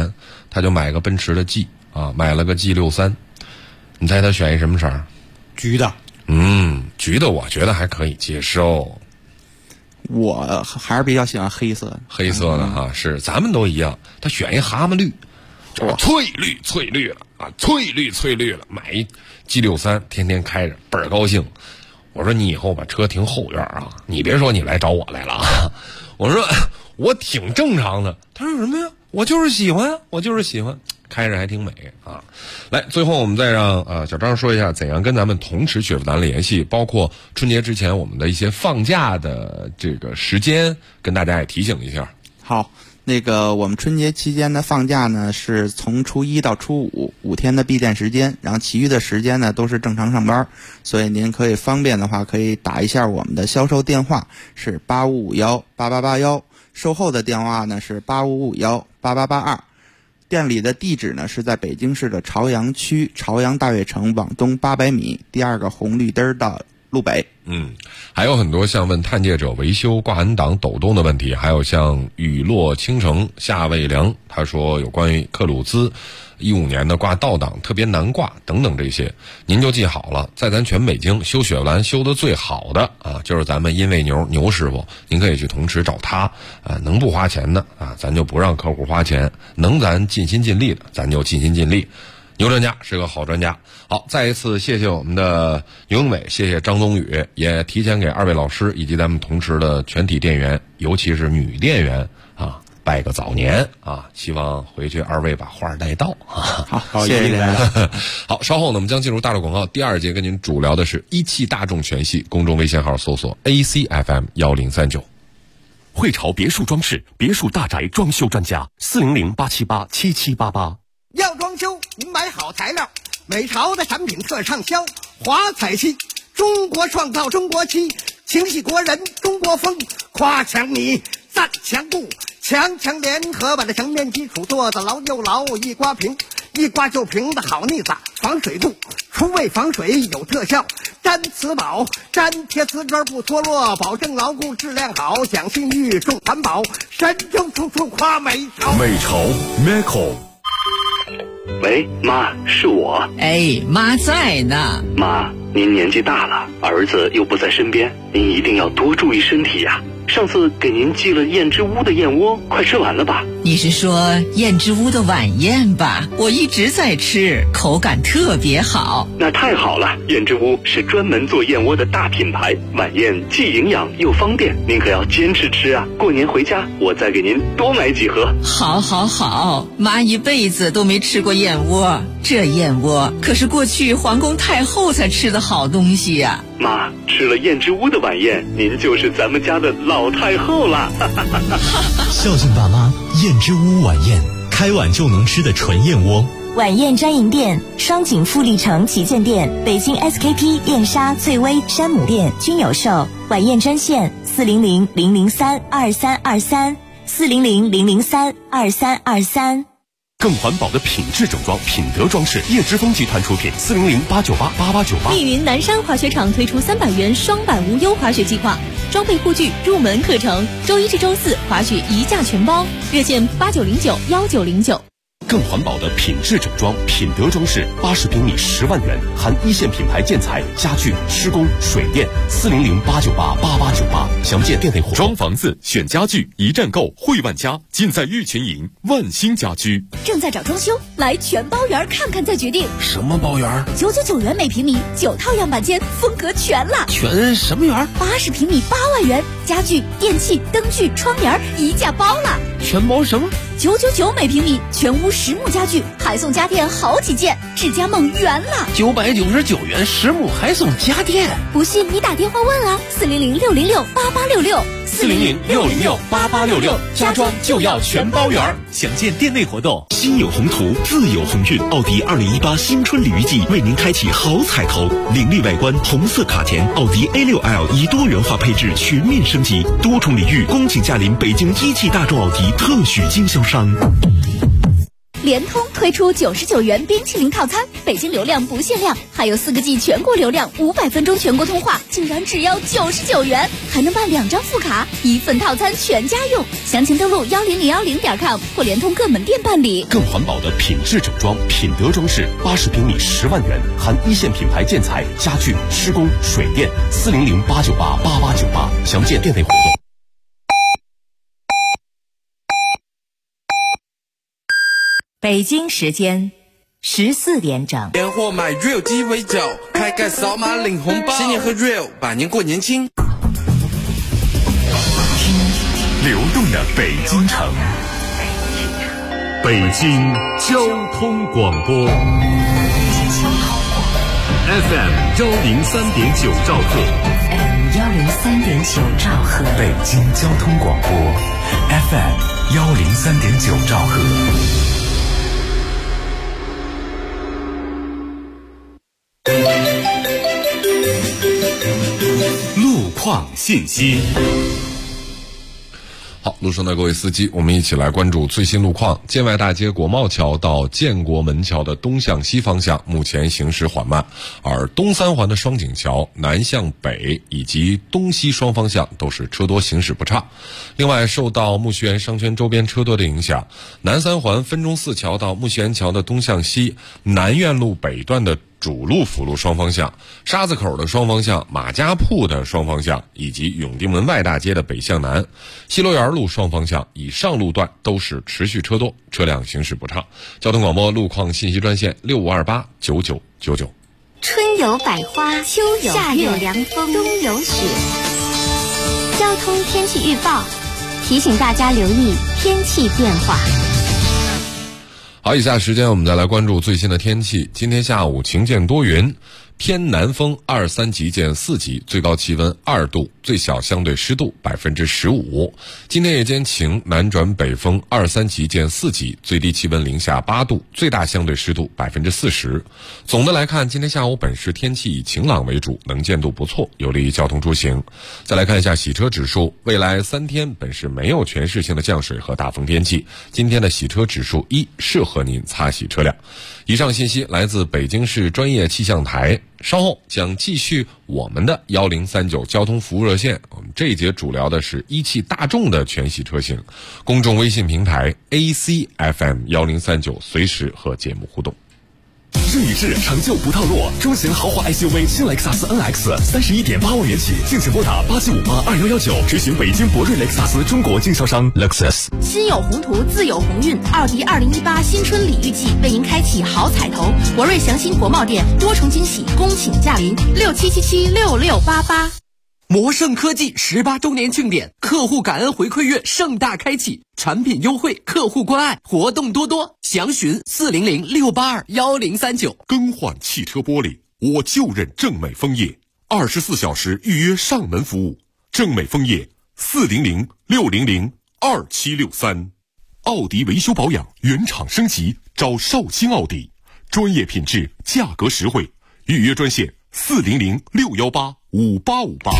他就买个奔驰的 G 啊，买了个 G63，你猜他选一什么色？ 橘的。 橘的我觉得还可以接受。 我还是比较喜欢黑色的。 黑色的哈，是咱们都一样。他选一蛤蟆绿，就是翠绿了啊，翠绿了，买一 G63，天天开着，倍儿高兴。我说你以后把车停后院啊，你别说你来找我来了啊。我说我挺正常的。他说什么呀？我就是喜欢，开着还挺美啊。来，最后我们再让小张说一下怎样跟咱们同驰雪佛兰联系，包括春节之前我们的一些放假的这个时间，跟大家也提醒一下。 好，我们春节期间的放假呢是从初一到初五5天的闭店时间，然后其余的时间呢都是正常上班，所以您可以方便的话可以打一下我们的销售电话是85518881，售后的电话呢是85518882。店里的地址呢是在北京市的朝阳区朝阳大悦城往东800米第2个红绿灯的路北。 还有很多像问探界者维修挂 N 档抖动的问题，还有像雨落倾城夏未凉，他说有关于克鲁兹15年的挂倒档特别难挂等等这些，您就记好了，在咱全北京修雪佛兰修的最好的啊，就是咱们因为牛师傅，您可以去同驰找他啊，能不花钱的啊，咱就不让客户花钱，能咱尽心尽力的，咱就尽心尽力。牛专家是个好专家。好，再一次谢谢我们的牛永伟，谢谢张宗宇，也提前给2位老师以及咱们同驰的全体店员，尤其是女店员啊，拜个早年啊！希望回去2位把话带到啊。 好，谢谢大家。 好，稍后呢，我们将进入大陆广告第2节，跟您主聊的是一汽大众全系，公众微信号搜索 ACFM1039。 汇潮别墅装饰，别墅大宅装修专家，400-878-7788。 要装修，您买好材料，美潮的产品特畅销，华彩漆，中国创造中国漆，情系国人中国风，夸墙泥，赞墙布，强联合把这墙面基础做得牢又牢，一刮平，一刮就平的好腻子，防水度，除味防水有特效，粘瓷宝，粘贴瓷砖不脱落，保证牢固质量好，讲信誉重环保，神州处处夸美潮。 美潮 Meco。 喂，妈，是我。 哎，妈在呢。 妈，您年纪大了，儿子又不在身边，您一定要多注意身体呀。上次给您寄了燕之屋的燕窝，快吃完了吧？ 你是说燕之屋的晚宴吧？我一直在吃，口感特别好。 那太好了，燕之屋是专门做燕窝的大品牌，晚宴既营养又方便，您可要坚持吃啊！过年回家我再给您多买几盒。 好，妈一辈子都没吃过燕窝，这燕窝可是过去皇宫太后才吃的好东西呀。 妈，吃了燕之屋的晚宴，您就是咱们家的老太后了。 孝敬爸妈，燕之屋晚宴，开碗就能吃的纯燕窝。 晚宴专营店：双井富力城旗舰店、北京 SKP 燕莎、翠微、山姆店均有售。晚宴专线400-003-2323，400-003-2323。 更环保的品质整装，品德装饰，叶之峰集团出品，400-898-8898。 密云南山滑雪场推出300元双板无忧滑雪计划，装备护具、入门课程，周1至周4滑雪1价全包，热线8909-1909。 更环保的品质整装，品德装饰，80平米10万元，含一线品牌建材、家具、施工、水电，400-898-8898。详见店内活动。装房子选家具，一站购汇万家，尽在玉群营万兴家居。 正在找装修，来全包园看看再决定。 什么包园 ？999元每平米，9套样板间，风格全了。 全什么园 ？80平米8万元，家具、电器、灯具、窗帘一价包了。 全包什么 ？999每平米，全屋实木家具，还送家电好几件，智家梦圆了。 999元实木还送家电， 不信你打电话问啊，400-606-8866。 400-606-8866，家装就要全包圆。 详见店内活动。 心有宏图，自有鸿运。奥迪2018新春鲤鱼季为您开启好彩头，凌厉外观，红色卡钿，奥迪 A6L 以多元化配置全面升级，多重礼遇，恭请驾临北京一汽大众奥迪特许经销商。 联通推出99元冰淇淋套餐， 北京流量不限量，还有4个G 全国流量，500分钟全国通话，竟然只要99元，还能办2张副卡，1份套餐全家用。详情登录10010.com或联通各门店办理。 更环保的品质整装，品德装饰，80平米10万元，含一线品牌建材、家具、施工、水电，400-898-8898，详见店内活动。 北京时间14点整。 年货买 real 鸡尾酒，开盖扫码领红包，新年喝 real， 百年过年轻。 流动的北京城，北京交通广播 FM 103.9兆赫 103.9兆赫， 北京交通广播 FM 103.9兆赫。路况信息。 好，路上的各位司机，我们一起来关注最新路况。建外大街国贸桥到建国门桥的东向西方向目前行驶缓慢，而东三环的双井桥南向北以及东西双方向都是车多，行驶不畅。另外，受到木樨园商圈周边车多的影响，南三环分钟寺桥到木樨园桥的东向西，南苑路北段的主路辅路双方向、沙子口的双方向、马家铺的双方向以及永定门外大街的北向南、西罗园路双方向以上路段都是持续车多，车辆行驶不畅。交通广播路况信息专线65289999。 春有百花，秋有夏有凉风，冬有雪。交通天气预报提醒大家留意天气变化。 好，以下时间我们再来关注最新的天气。今天下午晴见多云，偏南风2-3级见4级，最高气温2度，最小相对湿度15%。今天夜间晴，南转北风2-3级见4级，最低气温零下8度，最大相对湿度40%。总的来看，今天下午本市天气以晴朗为主，能见度不错，有利于交通出行。再来看一下洗车指数，未来3天本市没有全市性的降水和大风天气，今天的洗车指数1，适合您擦洗车辆。以上信息来自北京市专业气象台，稍后将继续我们的1039交通服务热线。我们这一节主聊的是一汽大众的全系车型，公众微信平台 ACFM 1039，随时和节目互动。 日与日，成就不套路。中型豪华 SUV 新雷克萨斯 NX 31.8万元起，敬请拨打87582119，咨询北京博瑞雷克萨斯中国经销商 Lexus。 心有宏图，自有鸿运。奥迪2018新春礼遇季为您开启好彩头，博瑞祥鑫国贸店多重惊喜，恭请驾临67776688。 魔盛科技18周年庆典，客户感恩回馈月盛大开启，产品优惠，客户关爱，活动多多，详询400-682-1039。 更换汽车玻璃，我就认正美枫叶，24小时预约上门服务。正美枫叶400-600-2763。奥迪维修保养原厂升级，找绍兴奥迪，专业品质，价格实惠，预约专线400-618-5858。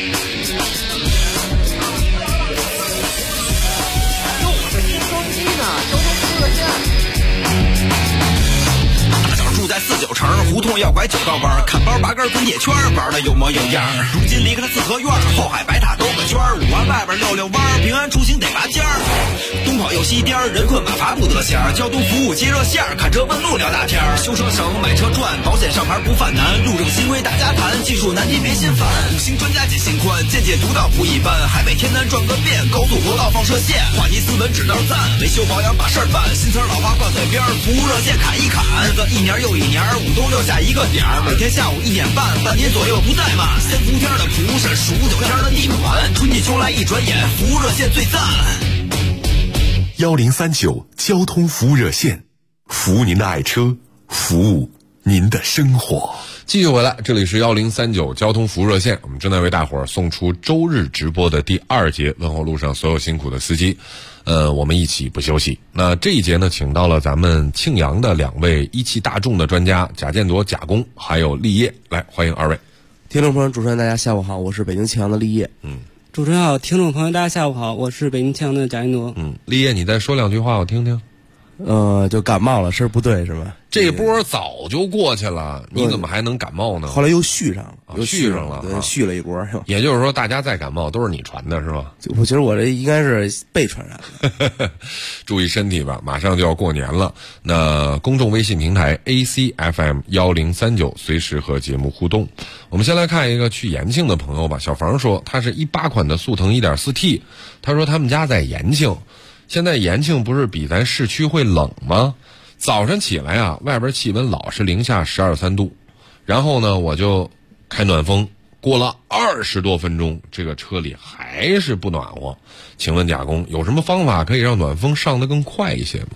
住在49城胡同要拐9道弯，看包拔根滚铁圈，玩的有模有样。如今离开了四合院，后海白塔兜个圈，5环外边溜溜弯，平安出行得拔尖儿。东跑又西颠，人困马乏不得闲。交通服务接热线，看车问路聊大天。修车省，买车赚，保险上牌不犯难。路政新规大家谈，技术难题别心烦。5星专家解心宽，见解独到不一般。海北天南转个遍，高速国道放射线，话题斯文指道赞，维修保养把事儿办。新词老话挂嘴边，服务热线砍一砍。日子一年又一年，五东六下一个点儿，每天下午1点半，半年左右不怠慢。三伏天的蒲是数9天的地暖，春季秋来一转眼，服务热线最赞。 1039交通服务热线，服务您的爱车，服务您的生活。 继续回来，这里是1039交通服务热线，我们正在为大伙儿送出周日直播的第2节，问候路上所有辛苦的司机。我们一起不休息。那这一节呢，请到了咱们庆阳的2位一汽大众的专家贾建铎贾工还有立业，来欢迎2位。 听众朋友，主持人大家下午好，我是北京庆阳的立业。 主持人好，听众朋友大家下午好，我是北京庆阳的贾建铎。 立业，你再说2句话我听听。 就感冒了，声不对是吧？ 这波早就过去了，你怎么还能感冒呢？ 后来又续上了， 又续上了， 对，续了一波。 也就是说，大家再感冒都是你传的，是吧？ 我觉得我这应该是被传染的。 注意身体吧，马上就要过年了。那公众微信平台 ACFM1039，随时和节目互动。我们先来看一个去延庆的朋友吧。小房说，他是18款的速腾 1.4T， 他说他们家在延庆，现在延庆不是比咱市区会冷吗？早上起来啊，外边气温老是零下12、13度，然后呢，我就开暖风，过了20多分钟，这个车里还是不暖和。请问甲工有什么方法可以让暖风上得更快一些吗？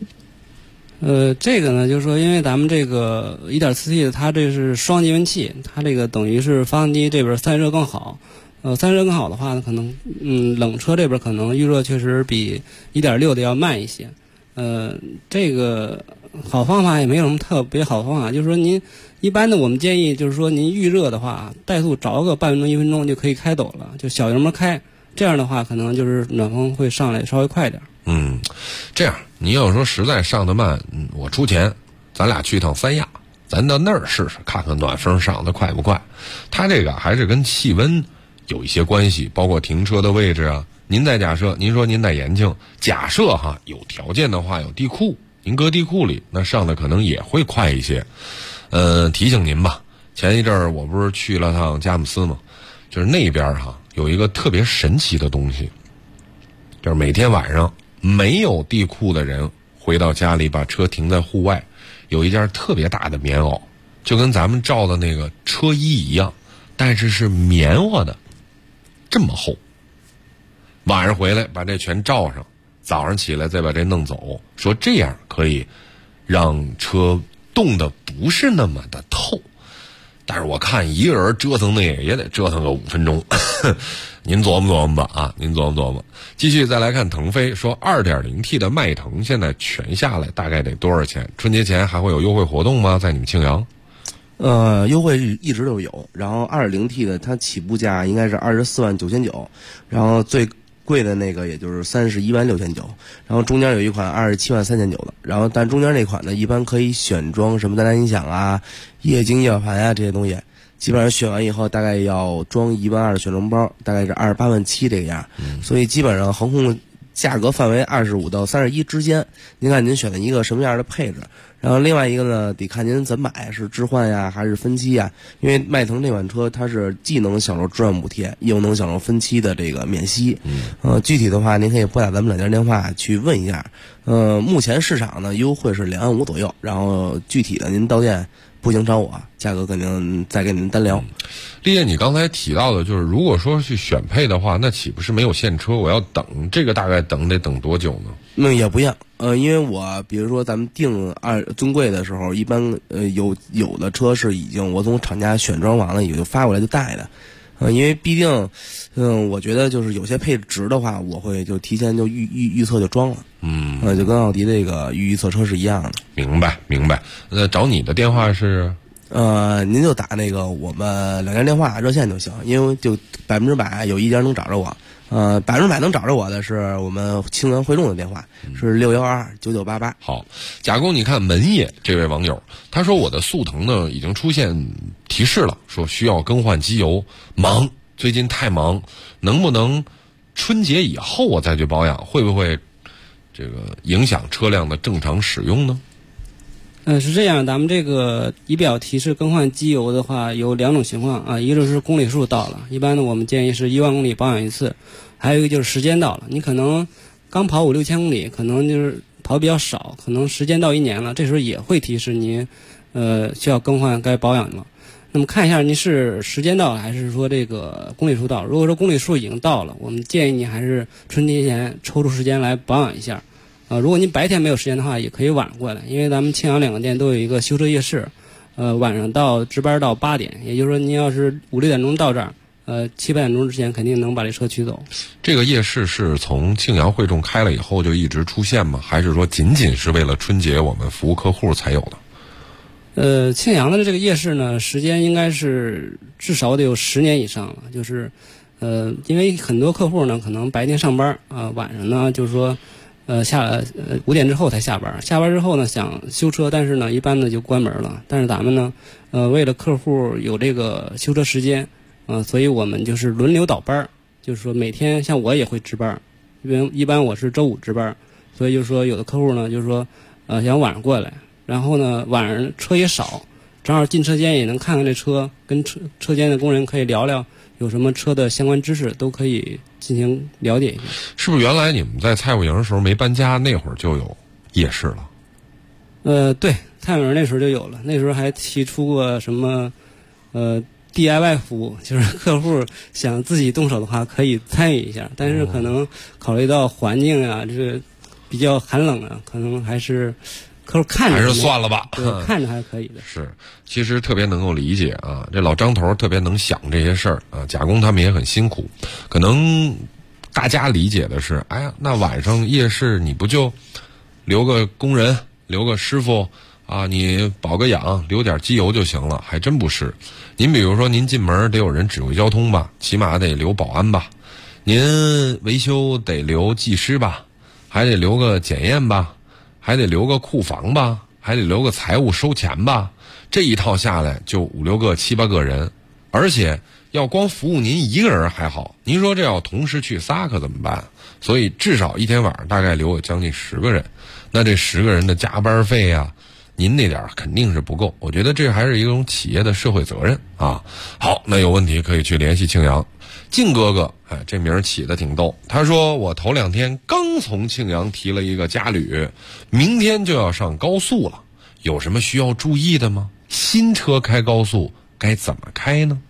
这个呢，就是说，因为咱们这个 1.4T 的，它这是双节温器，它这个等于是发动机这边散热更好。散热更好的话呢，可能冷车这边可能预热确实比 1.6 的要慢一些。这个好方法也没有什么特别好方法，就是说您一般的我们建议就是说您预热的话，怠速着个半分钟1分钟就可以开走了，就小油门开，这样的话可能就是暖风会上来稍微快点。 这样你要说实在上得慢，我出钱，咱俩去一趟三亚，咱到那儿试试，看看暖风上得快不快。它这个还是跟气温有一些关系，包括停车的位置啊。您说您在延庆，假设哈有条件的话有地库，您搁地库里，那上的可能也会快一些。提醒您吧，前一阵儿我不是去了趟佳木斯吗？就是那边哈有一个特别神奇的东西，就是每天晚上没有地库的人回到家里把车停在户外，有一件特别大的棉袄，就跟咱们罩的那个车衣一样，但是是棉花的，这么厚。晚上回来把这全罩上，早上起来再把这弄走，说这样可以让车冻得不是那么的透。但是我看一个人折腾那也得折腾个5分钟，您琢磨琢磨吧啊，您琢磨琢磨。继续再来看腾飞说 2.0T 的迈腾现在全下来大概得多少钱？春节前还会有优惠活动吗？在你们庆阳？ 优惠一直都有，然后 2.0T 的它起步价应该是24.999万，然后最贵的那个也就是31.699万，然后中间有一款27.399万的，然后但中间那款呢，一般可以选装什么单单音响啊、液晶仪表盘啊这些东西，基本上选完以后大概要装1.2万的选装包，大概是28.7万这个样，所以基本上横空价格范围25到31之间，您看您选的一个什么样的配置。然后另外一个呢，得看您怎么买，是置换呀还是分期呀？因为迈腾这款车它是既能享受置换补贴，又能享受分期的这个免息。具体的话您可以拨打咱们2家电话去问一下。目前市场呢优惠是2.5万左右，然后具体的您到店不行找我，价格肯定再跟您单聊。 丽叶，你刚才提到的就是，如果说去选配的话，那岂不是没有现车？我要等这个大概得等多久呢？ 也不一样，因为我比如说咱们定尊贵的时候，一般有的车是已经我从厂家选装完了以后就发过来就带的。因为毕竟，我觉得就是有些配置的话，我会就提前就预测就装了。就跟奥迪这个预测车是一样的。 明白。找你的电话是？ 您就打那个我们2家电话热线就行，因为就100%有一家能找着我。100%能找着我的是我们庆阳汇众的电话，是6129988。 好，贾工，你看门野这位网友，他说我的速腾呢已经出现提示了，说需要更换机油，忙，最近太忙，能不能春节以后我再去保养？会不会这个影响车辆的正常使用呢？ 是这样，咱们这个仪表提示更换机油的话有2种情况啊，一个是公里数到了，一般的我们建议是1万公里保养一次，还有一个就是时间到了，你可能刚跑5、6千公里，可能就是跑比较少，可能时间到1年了，这时候也会提示您需要更换该保养了。那么看一下您是时间到了还是说这个公里数到了，如果说公里数已经到了，我们建议您还是春节前抽出时间来保养一下。如果您白天没有时间的话，也可以晚上过来，因为咱们庆阳2个店都有一个修车夜市，晚上值班到8点，也就是说您要是5、6点钟到这儿，7、8点钟之前肯定能把这车取走。 这个夜市是从庆阳汇众开了以后就一直出现吗？还是说仅仅是为了春节我们服务客户才有的？ 庆阳的这个夜市呢，时间应该是至少得有10年以上了，就是因为很多客户呢可能白天上班晚上呢就是说 5点之后才下班。下班之后呢，想修车，但是呢，一般呢就关门了。但是咱们呢，为了客户有这个修车时间，所以我们就是轮流倒班，就是说每天像我也会值班，一般我是周5值班，所以就是说有的客户呢，就是说想晚上过来，然后呢晚上车也少，正好进车间也能看看这车，跟车间的工人可以聊聊有什么车的相关知识，都可以进行了解一下。 是不是原来你们在蔡府营的时候没搬家，那会儿就有夜市了？ 对，蔡府营那时候就有了，那时候还提出过什么DIY 服务，就是客户想自己动手的话可以参与一下，但是可能考虑到环境啊，这个比较寒冷啊，可能还是客户看着还是算了吧， 看着还是可以的。 是，其实特别能够理解啊，这老张头特别能想这些事儿啊，加工他们也很辛苦，可能大家理解的是，哎呀，那晚上夜市你不就留个工人，留个师傅啊，你保个养，留点机油就行了，还真不是。您比如说，您进门得有人指挥交通吧，起码得留保安吧，您维修得留技师吧，还得留个检验吧，还得留个库房吧，还得留个财务收钱吧，这一套下来就5、6个、7、8个人，而且要光服务您一个人还好，您说这要同时去仨可怎么办？所以至少一天晚上大概留有将近10个人，那这10个人的加班费啊，您那点肯定是不够。我觉得这还是一种企业的社会责任啊。好，那有问题可以去联系庆阳。靖哥哥，哎，这名儿起得挺逗。他说我头2天刚从庆阳提了一个家旅，明天就要上高速了，有什么需要注意的吗？新车开高速该怎么开呢？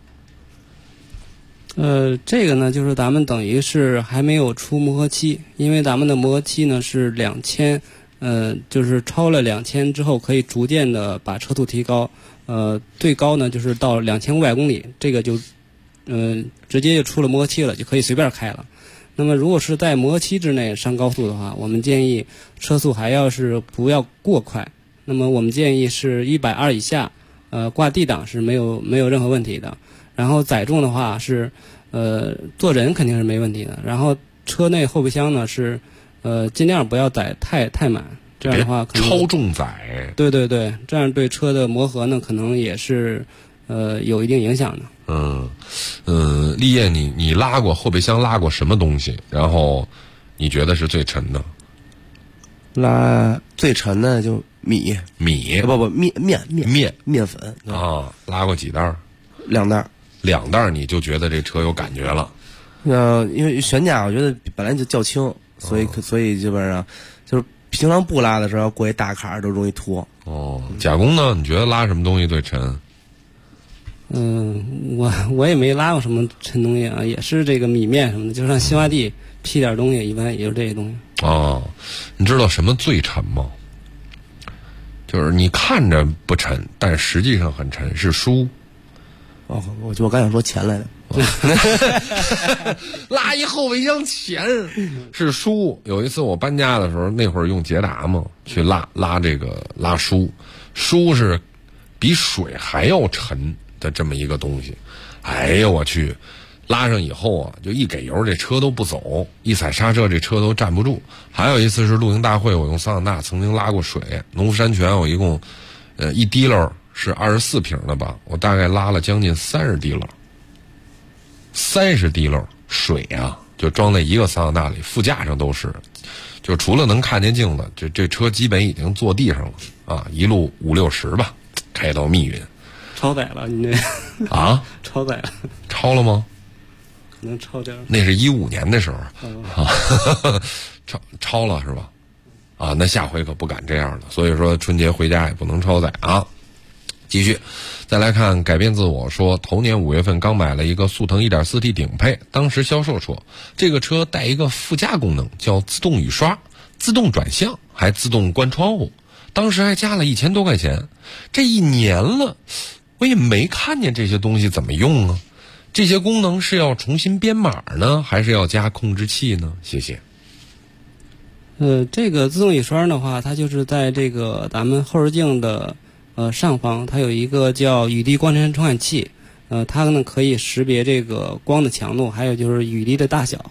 这个呢，就是咱们等于是还没有出磨合期，因为咱们的磨合期呢是2000，就是超了2000之后可以逐渐的把车速提高，最高呢就是到2500公里，这个就直接就出了磨合期了，就可以随便开了。那么如果是在磨合期之内上高速的话，我们建议车速还要是不要过快。那么我们建议是120以下，挂 D 档是没有任何问题的。然后载重的话是，坐人肯定是没问题的。然后车内后备箱呢是，尽量不要载太满，这样的话可能超重载。 对对对，这样对车的磨合呢可能也是，有一定影响的。 立业，你拉过后备箱拉过什么东西？然后你觉得是最沉的？ 拉最沉的就米，不面粉啊，拉过几袋 ？2袋。 2袋你就觉得这车有感觉了？ 因为悬架我觉得本来就较轻，所以基本上就是平常不拉的时候过一大坎儿都容易脱。 加工呢？你觉得拉什么东西最沉？ 我也没拉过什么沉东西啊，也是这个米面什么的，就像新华地批点东西，一般也就这些东西。 你知道什么最沉吗？就是你看着不沉，但实际上很沉，是书。 我刚想说钱来的， 拉一后备箱钱是书。有一次我搬家的时候，那会儿用捷达嘛，去拉书，书是比水还要沉的这么一个东西。哎呀，我去！拉上以后啊，就一给油，这车都不走；一踩刹车，这车都站不住。还有一次是露营大会，我用桑塔纳曾经拉过水。农夫山泉我一共，一滴漏是24瓶的吧，我大概拉了将近30滴漏。30滴漏水啊，就装在一个桑塔纳里，副驾上都是，就除了能看见镜子，这车基本已经坐地上了啊，一路50、60吧，开到密云。 超载了，你这啊？ 超载了？ 超了吗？ 可能超点。 那是15年的时候啊，超了是吧？啊，那下回可不敢这样了。所以说春节回家也不能超载啊。继续，再来看改变自我说，头年5月份刚买了一个速腾 1.4T 顶配，当时销售说这个车带一个附加功能，叫自动雨刷、自动转向，还自动关窗户，当时还加了1000多块钱。这1年了，我也没看见这些东西怎么用啊。这些功能是要重新编码呢，还是要加控制器呢？谢谢。 这个自动雨刷的话，它就是在这个咱们后视镜的上方，它有一个叫雨滴光尘传感器，它呢可以识别这个光的强度，还有就是雨滴的大小。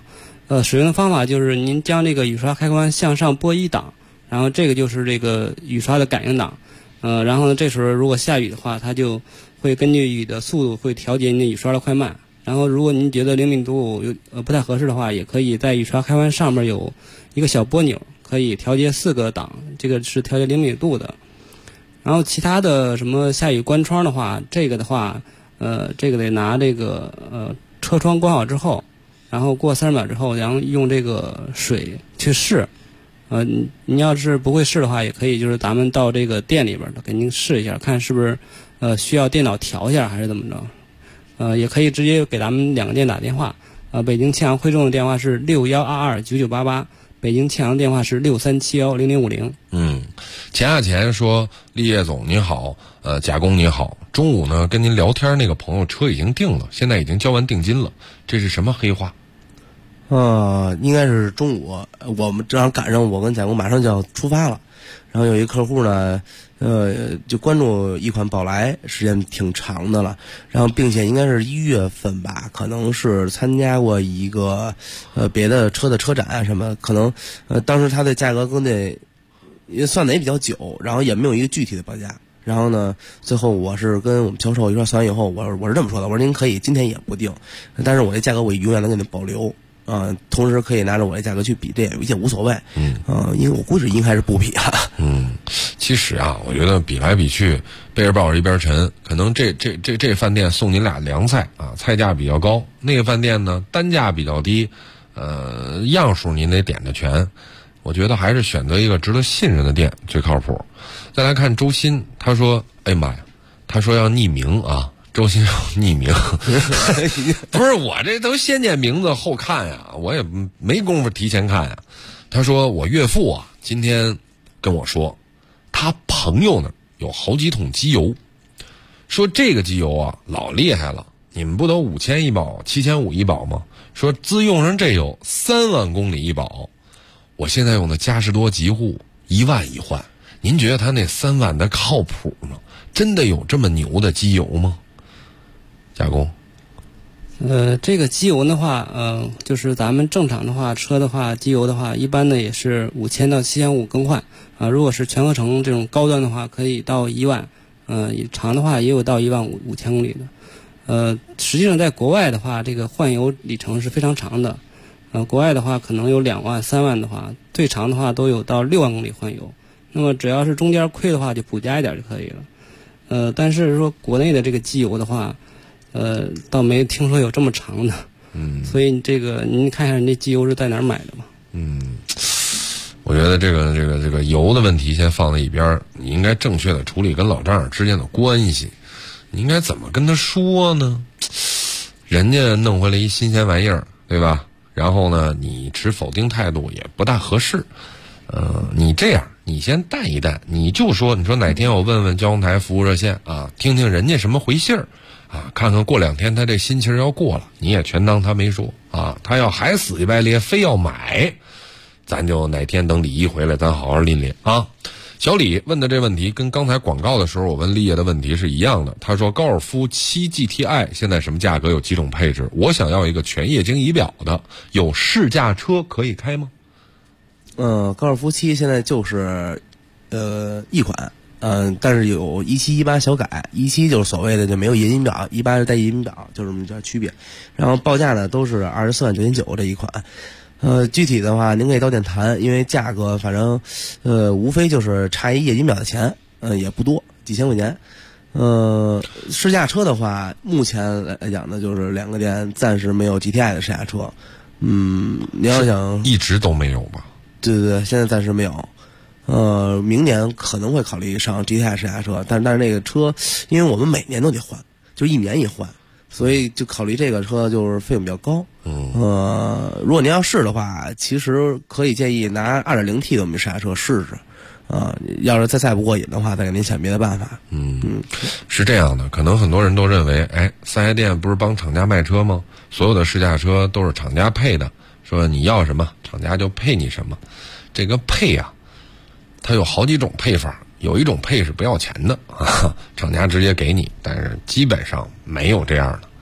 使用的方法就是您将这个雨刷开关向上拨1档，然后这个就是这个雨刷的感应档。然后呢，这时候如果下雨的话，它就会根据雨的速度会调节您的雨刷的快慢。然后如果您觉得灵敏度不太合适的话，也可以在雨刷开关上面有一个小拨钮，可以调节4个档，这个是调节灵敏度的。然后其他的什么下雨关窗的话，这个的话，这个得拿这个车窗关好之后，然后过30秒之后，然后用这个水去试。你要是不会试的话，也可以就是咱们到这个店里边给您试一下，看是不是需要电脑调一下还是怎么着。也可以直接给咱们2个店打电话。北京庆阳汇众的电话是61229988，北京庆阳电话是63710050。 钱说立业总您好，贾工你好，中午呢跟您聊天那个朋友车已经定了，现在已经交完定金了，这是什么黑话？ 应该是中午，我们正好赶上我跟贾工马上就要出发了，然后有一客户呢，就关注一款宝来，时间挺长的了，然后并且应该是1月份吧，可能是参加过一个别的车的车展啊什么，可能当时它的价格跟那算的也比较久，然后也没有一个具体的报价。然后呢，最后我是跟我们销售一块算完以后，我是这么说的，我说您可以今天也不定，但是我这价格我永远能给您保留。同时可以拿着我的价格去比，这也无所谓。因为我估计应该是不比啊。 其实啊，我觉得比来比去，背着抱着一边沉。可能这饭店送您俩凉菜啊，菜价比较高；那个饭店呢，单价比较低，样数您得点的全。我觉得还是选择一个值得信任的店最靠谱。再来看周鑫，他说：“哎妈呀，他说要匿名啊。”周鑫匿名，不是我这都先念名字后看呀，我也没工夫提前看呀。他说我岳父啊，今天跟我说，他朋友呢有好几桶机油，说这个机油啊老厉害了，你们不都5000一保，7500一保吗？说自用上这油3万公里一保，我现在用的嘉实多极护1万一换，您觉得他那3万的靠谱吗？真的有这么牛的机油吗？加工， 这个机油的话，就是咱们正常的话，车的话，机油的话，一般的也是5000到7500更换啊。如果是全合成这种高端的话，可以到1万，长的话也有到15000公里的。实际上在国外的话，这个换油里程是非常长的，国外的话可能有2万、3万的话，最长的话都有到6万公里换油。那么只要是中间亏的话，就补加一点就可以了。但是说国内的这个机油的话，倒没听说有这么长的，所以这个您看一下人家机油是在哪儿买的吧？ 我觉得这个油的问题先放在一边，你应该正确的处理跟老丈人之间的关系。你应该怎么跟他说呢？人家弄回来一新鲜玩意儿，对吧？然后呢，你持否定态度也不大合适。你这样，你先淡一淡，你就说，你说哪天我问问交通台服务热线啊，听听人家什么回信儿。看看过2天他这心情要过了，你也全当他没说啊。他要还死乞白咧非要买，咱就哪天等李一回来，咱好好拎拎啊。小李问的这问题跟刚才广告的时候我问立业的问题是一样的。他说高尔夫7 GTI 现在什么价格，有几种配置，我想要一个全液晶仪表的，有试驾车可以开吗？ 高尔夫7现在就是一款。但是有17、18小改，17就是所谓的就没有液晶表，18是带液晶表，就这么点区别。然后报价呢都是24.999这一款。具体的话您可以到店谈，因为价格反正无非就是差一液晶表的钱，也不多，几千块钱。试驾车的话，目前来讲呢，就是2个店暂时没有 GTI 的试驾车。你要想一直都没有吧？ 对，现在暂时没有。明年可能会考虑上 GTI 试驾车，但是那个车，因为我们每年都得换，就1年一换，所以就考虑这个车就是费用比较高。如果您要试的话，其实可以建议拿 2.0T 的我们试驾车试试。要是再不过瘾的话，再给您想别的办法。 是这样的，可能很多人都认为，4S店不是帮厂家卖车吗？所有的试驾车都是厂家配的，说你要什么，厂家就配你什么。这个配啊，它有好几种配法，有一种配是不要钱的，厂家直接给你，但是基本上没有这样的。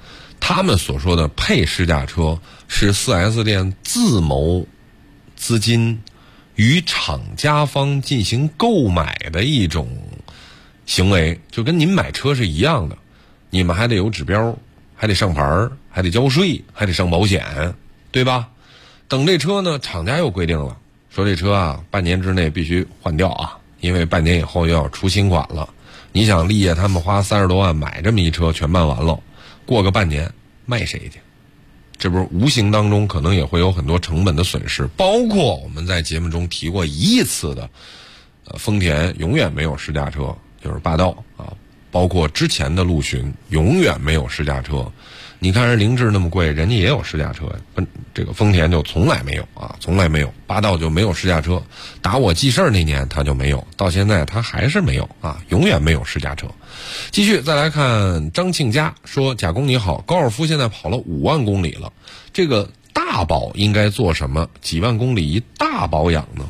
他们所说的配试驾车是 4S 店自谋资金与厂家方进行购买的一种行为，就跟您买车是一样的，你们还得有指标，还得上牌，还得交税，还得上保险，对吧？等这车呢，厂家又规定了，说这车啊半年之内必须换掉啊，因为半年以后又要出新款了。你想立业他们花30多万买这么一车全办完了，过个半年卖谁去？这不是无形当中可能也会有很多成本的损失，包括我们在节目中提过1亿次的丰田永远没有试驾车，就是霸道啊，包括之前的陆巡永远没有试驾车。你看人凌志那么贵，人家也有试驾车，这个丰田就从来没有啊，从来没有。霸道就没有试驾车，打我记事儿那年他就没有，到现在他还是没有啊，永远没有试驾车。继续再来看张庆佳说，贾工你好，高尔夫现在跑了5万公里了，这个大保应该做什么？几万公里一大保养呢？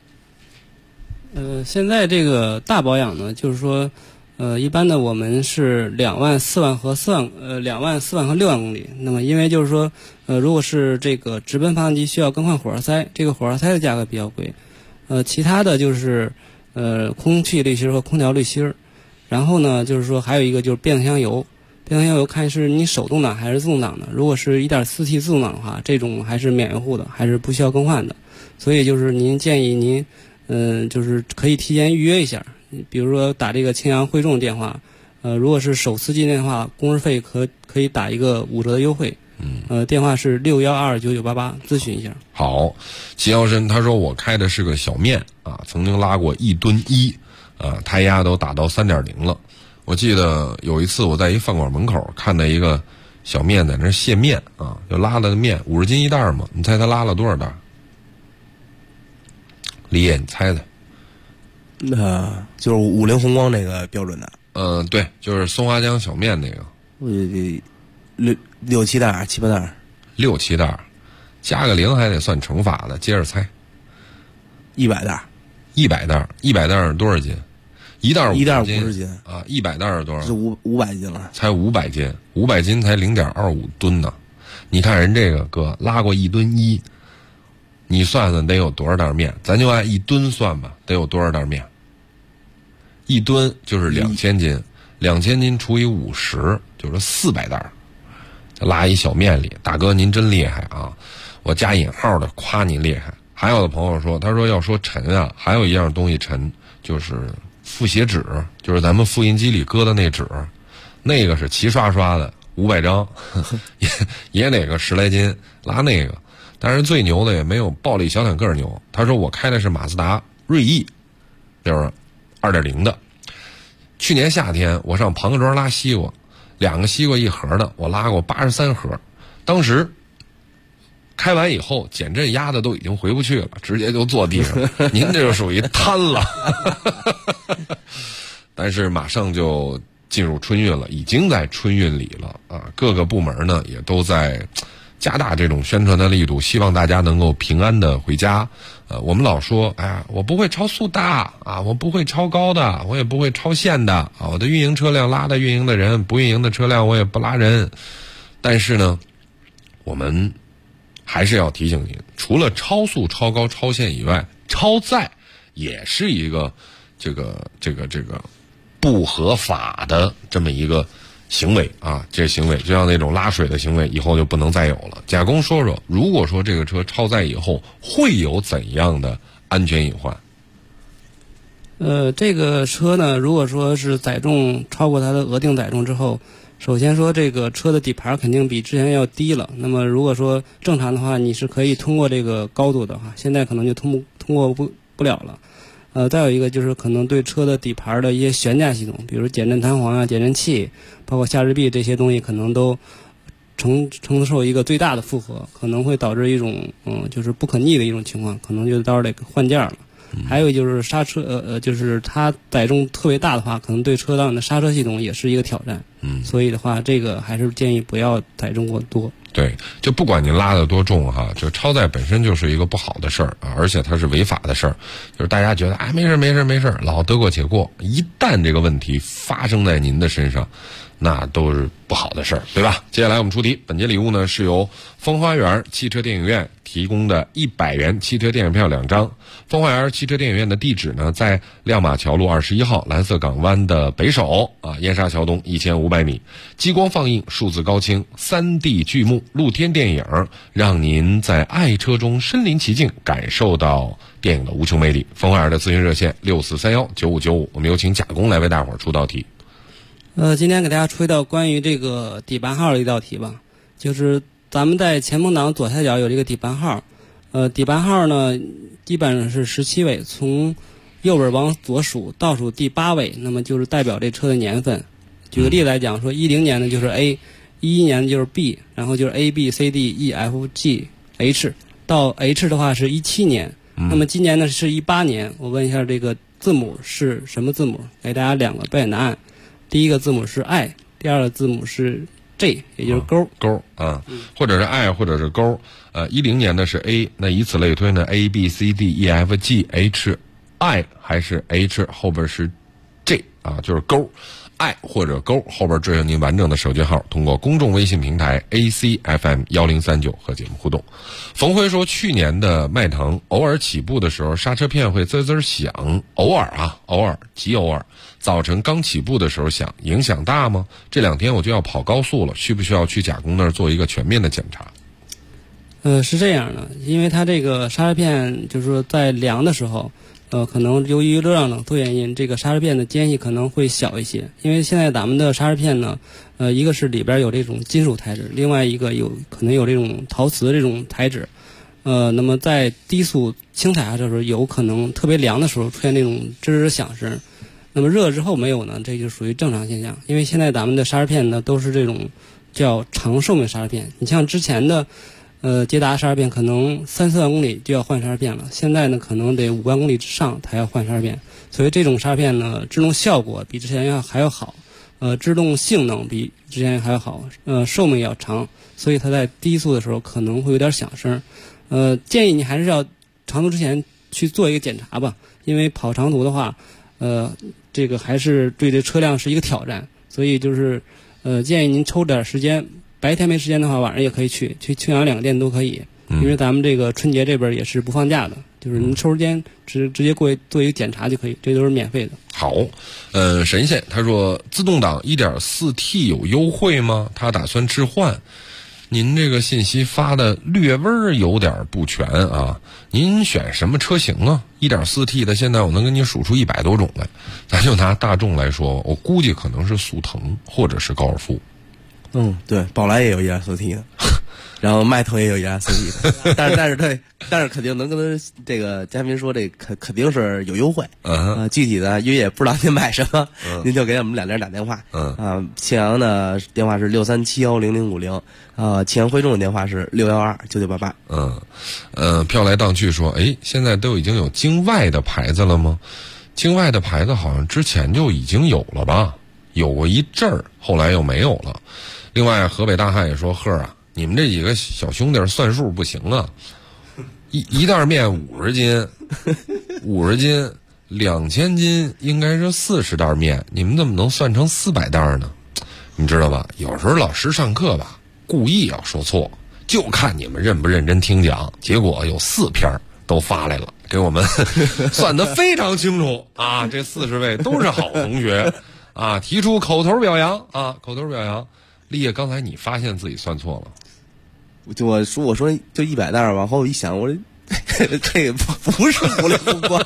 现在这个大保养呢，就是说一般的我们是2万、4万和2万、4万和6万公里。那么因为就是说如果是这个直奔发动机需要更换火花塞，这个火花塞的价格比较贵。其他的就是空气滤芯和空调滤芯。然后呢就是说还有一个就是变速箱油，变速箱油看是你手动挡还是自动挡的。如果是 1.4T 自动挡的话，这种还是免维护的，还是不需要更换的。所以就是您建议您就是可以提前预约一下，比如说打这个青阳汇众电话，如果是首次进店的话，工时费可以打一个5折的优惠。电话是6129988，咨询一下。 好，齐尧申他说我开的是个小面啊，曾经拉过1吨1啊，胎压都打到3.0了。我记得有一次我在一饭馆门口看到一个小面在那卸面啊，就拉了个面50斤一袋嘛，你猜他拉了多少袋？李野，你猜猜？ 就是50红光那个标准的。 对，就是松花江小面那个。 6、7袋、7、8袋。 6、7袋，加个0还得算乘法的，接着猜。 100袋。 100袋，100袋是多少斤？一袋 50斤啊！100袋是多少？ 是500斤了。 才500斤，500斤才0.25吨呢。你看人这个哥拉过1吨1，你算算得有多少袋面？咱就按1吨算吧，得有多少袋面？1吨就是2000斤，2000斤除以50就是400袋。拉一小面里，大哥您真厉害啊！我加引号的夸您厉害。还有的朋友说，他说要说沉啊，还有一样东西沉，就是复写纸，就是咱们复印机里搁的那纸，那个是齐刷刷的500张，也得个10来斤，拉那个。但是最牛的也没有暴力小坦克牛。他说我开的是马自达锐意，就是2.0的。去年夏天我上庞各庄拉西瓜，2个西瓜1盒的，我拉过83盒。当时开完以后，减震压的都已经回不去了，直接就坐地上。您这就属于瘫了。但是马上就进入春运了，已经在春运里了啊！各个部门呢也都在加大这种宣传的力度，希望大家能够平安的回家。我们老说，哎呀，我不会超速的啊，我不会超高的，我也不会超限的啊，我的运营车辆拉的运营的人，不运营的车辆我也不拉人。但是呢，我们还是要提醒您，除了超速、超高、超限以外，超载也是一个这个不合法的这么一个行为啊！这行为就像那种拉水的行为，以后就不能再有了。贾工说说，如果说这个车超载以后，会有怎样的安全隐患？ 这个车呢，如果说是载重超过它的额定载重之后，首先说这个车的底盘肯定比之前要低了。那么如果说正常的话，你是可以通过这个高度的话，现在可能就通过不了了。再有一个就是可能对车的底盘的一些悬架系统，比如减震弹簧啊、减震器，包括下支臂这些东西，可能都承受一个最大的负荷，可能会导致一种就是不可逆的一种情况，可能就到时候得换件了。还有就是刹车，就是它载重特别大的话，可能对车辆的刹车系统也是一个挑战。所以的话，这个还是建议不要载重过多。 对，就不管您拉得多重哈，就超载本身就是一个不好的事儿啊，而且它是违法的事儿。就是大家觉得没事，老得过且过，一旦这个问题发生在您的身上， 那都是不好的事儿，对吧？接下来我们出题，本节礼物呢是由风花园汽车电影院提供的100元汽车电影票2张。风花园汽车电影院的地址呢在亮马桥路21号蓝色港湾的北首燕莎桥东1500米。激光放映、数字高清、3D 剧目、露天电影，让您在爱车中身临其境，感受到电影的无穷魅力。风花园的咨询热线64319595，我们有请贾工来为大伙儿出道题。 今天给大家出一道关于这个底盘号的一道题吧，就是咱们在前风挡左下角有这个底盘号，底盘号呢基本上是17位，从右边往左数，倒数第8位，那么就是代表这车的年份。举个例子来讲，说10年的就是 A，11年的就是 B， 然后就是 ABCDEFGH， 到 H 的话是17年，那么今年呢是18年。我问一下这个字母是什么字母？给大家2个标点答案。第一个字母是 I， 第二个字母是 J， 也就是勾啊，或者是 I 或者是勾。10年的是 A， 那以此类推呢 ABCDEFGH，I 还是 H 后边是 J 啊，就是勾。I 或者勾后边缀上您完整的手机号，通过公众微信平台 ACFM1039和节目互动。冯辉说，去年的迈腾偶尔起步的时候刹车片会滋滋响，偶尔极偶尔，早晨刚起步的时候响，影响大吗？这2天我就要跑高速了，需不需要去甲工那儿做一个全面的检查？ 是这样的，因为它这个刹车片就是说在凉的时候，可能由于热量冷脱原因，这个刹车片的间隙可能会小一些。因为现在咱们的刹车片呢，一个是里边有这种金属材质，另外一个可能有这种陶瓷的这种材质。那么在低速轻踩刹车的时候，有可能特别凉的时候出现那种吱吱响声。那么热之后没有呢，这就属于正常现象。因为现在咱们的刹车片呢都是这种叫长寿命刹车片。你像之前的捷达刹车片可能3-4万公里就要换刹车片了，现在呢可能得5万公里之上才要换刹车片。所以这种刹车片呢，制动效果比之前还要好，制动性能比之前还要好，寿命也要长，所以它在低速的时候可能会有点响声。建议你还是要长途之前去做一个检查吧，因为跑长途的话，这个还是对这车辆是一个挑战，所以就是建议您抽点时间。白天没时间的话，晚上也可以去庆阳2个店都可以，因为咱们这个春节这边也是不放假的，就是您抽时间直接过去做一个检查就可以，这都是免费的。 好，神仙他说自动挡 1.4T 有优惠吗？他打算置换。您这个信息发的略微有点不全啊，您选什么车型啊？ 1.4T 的现在我能给你数出100多种来，咱就拿大众来说，我估计可能是速腾或者是高尔夫。 对，宝来也有 1.4T 的，然后迈腾也有 1.4T 的，但是肯定能跟这个嘉宾说，这肯定是有优惠。具体的因为也不知道您买什么，您就给我们2家打电话。庆阳的电话是63710050，庆阳汇众的电话是6129988。 飘来荡去说，现在都已经有京外的牌子了吗？京外的牌子好像之前就已经有了吧，有过一阵儿，后来又没有了。另外，河北大汉也说，贺啊，你们这几个小兄弟算数不行啊，一袋面50斤，50斤，2000斤应该是40袋面，你们怎么能算成400袋呢？你知道吧？有时候老师上课吧，故意要说错，就看你们认不认真听讲。结果有4篇都发来了，给我们算得非常清楚啊！这40位都是好同学啊，提出口头表扬啊，口头表扬。立业，刚才你发现自己算错了， 我说就100袋，往后一想，我这不是五菱宏光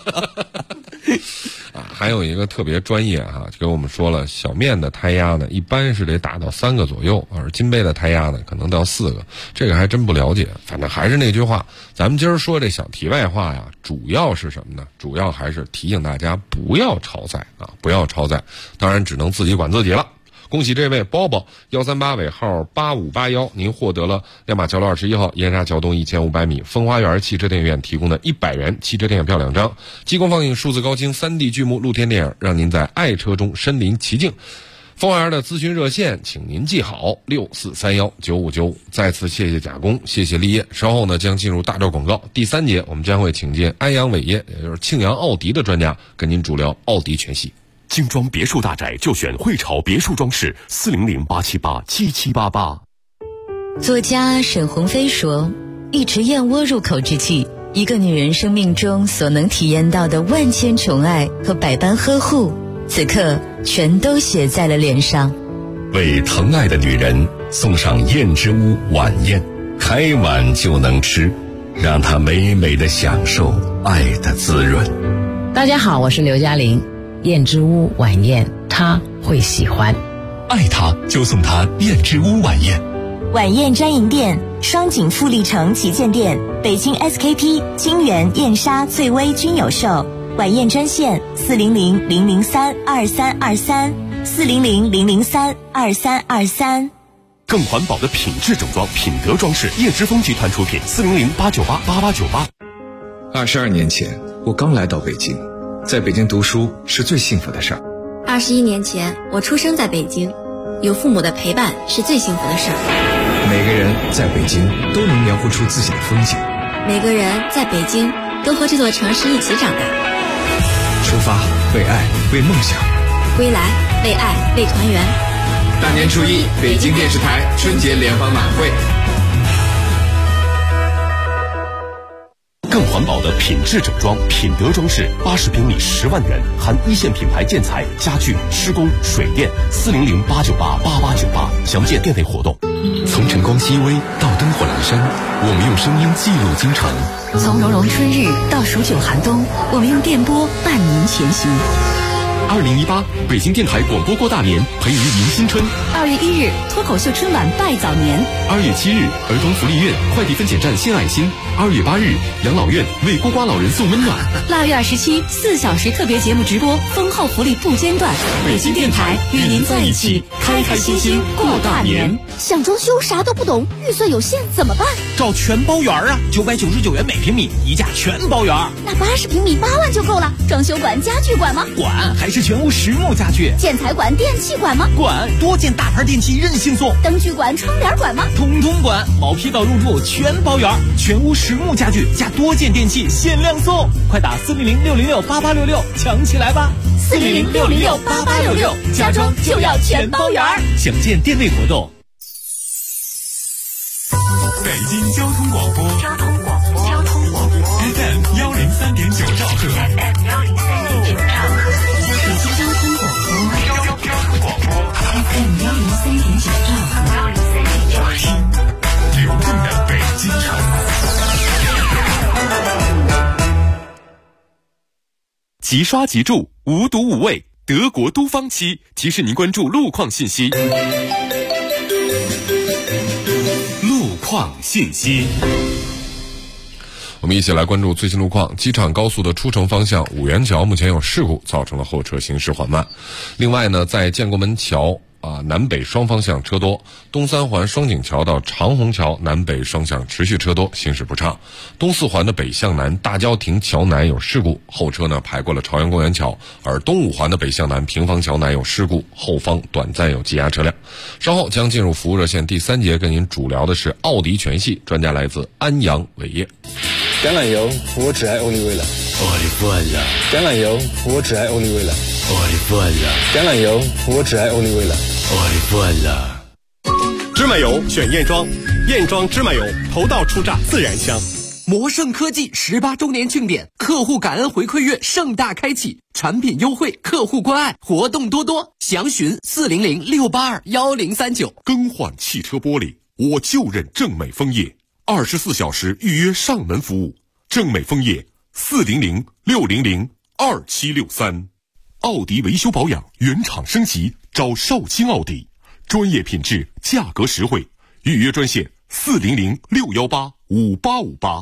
还有一个特别专业哈，就给我们说了，小面的胎压呢，一般是得打到3个左右，而金杯的胎压呢，可能到4个，这个还真不了解。反正还是那句话，咱们今儿说这小题外话呀，主要是什么呢？主要还是提醒大家不要超载啊，不要超载，当然只能自己管自己了。恭喜这位包包138尾号8581，您获得了亮马桥路21号燕莎桥东1500米风花园汽车电影院提供的100元汽车电影票2张，激光放映、数字高清、3D 剧目、露天电影，让您在爱车中身临其境。风花园的咨询热线，请您记好64319595。再次谢谢贾工，谢谢立业。稍后呢将进入大招广告，第3节我们将会请进安阳伟业，也就是庆阳奥迪的专家，跟您主聊奥迪全系。 精装别墅大宅就选汇潮别墅装饰，400-878-7788。 作家沈鸿飞说，一池燕窝入口之际，一个女人生命中所能体验到的万千宠爱和百般呵护，此刻全都写在了脸上。 为疼爱的女人送上燕之屋晚宴，开碗就能吃，让她美美的享受爱的滋润。 大家好，我是刘嘉玲。燕之屋晚宴，她会喜欢。 爱她就送她燕之屋晚宴。 晚宴专营店：双井富力城旗舰店、北京 SKP、金源、燕莎、翠微均有售。晚宴专线：400-003-2323，400-003-2323。 更环保的品质整装，品德装饰，叶之峰集团出品，400-898-8898。 22年前，我刚来到北京，在北京读书是最幸福的事儿。 21年前，我出生在北京，有父母的陪伴是最幸福的事儿。 每个人在北京都能描绘出自己的风景， 每个人在北京都和这座城市一起长大。 出发，为爱，为梦想； 归来，为爱，为团圆。 大年初一，北京电视台春节联欢晚会。 更环保的品质整装，品德装饰，80平米10万元，含一线品牌建材、家具、施工、水电，400-898-8898，详见店内活动。 从晨光熹微到灯火阑珊，我们用声音记录京城； 从融融春日到数九寒冬，我们用电波伴您前行。 2018北京电台广播过大年，陪您迎新春。 2月1日脱口秀春晚拜早年。 2月7日儿童福利院快递分拣站献爱心。2月8日养老院为孤寡老人送温暖。 2月27 4小时特别节目直播，丰厚福利不间断。 北京电台与您在一起，开开心心过大年。 想装修啥都不懂，预算有限怎么办？ 找全包园啊，999元每平米，一价全包园。 那80平米8万就够了。装修管、家具管吗？ 管，还是全屋实木家具。 建材管、电器管吗？ 管，多件大牌电器任性送。 灯具管、窗帘管吗？ 通通管，毛坯到入住全包圆，全屋实木家具加多件电器限量送，快打400-606-8866抢起来吧 ！400-606-8866，家装就要全包圆。 详见店内活动。 北京交通广播FM 103.9兆赫， 北京交通广播 FM 103.9兆赫， 流动的北京城。即刷即住，无毒无味，德国都方漆提示您关注路况信息。路况信息。 我们一起来关注最新路况。机场高速的出城方向五元桥目前有事故，造成了后车行驶缓慢。另外呢，在建国门桥南北双方向车多，东三环双井桥到长虹桥南北双向持续车多，行驶不畅。东四环的北向南大郊亭桥南有事故，后车呢排过了朝阳公园桥，而东五环的北向南平房桥南有事故，后方短暂有积压车辆。稍后将进入服务热线第3节，跟您主聊的是奥迪全系，专家来自安阳伟业。 橄榄油，我只爱欧丽味了。 我的饭了。 橄榄油，我只爱欧丽味了。 我的饭了。 橄榄油，我只爱欧丽味了。 我的饭了。 芝麻油选燕庄，燕庄芝麻油，头道出榨自然香。 魔盛科技18周年庆典，客户感恩回馈月盛大开启，产品优惠，客户关爱，活动多多，详询400-682-1039。 更换汽车玻璃，我就认正美枫叶，24小时预约上门服务。正美枫叶400-600-2763。奥迪维修保养原厂升级，找绍兴奥迪，专业品质，价格实惠。预约专线400-618-5858。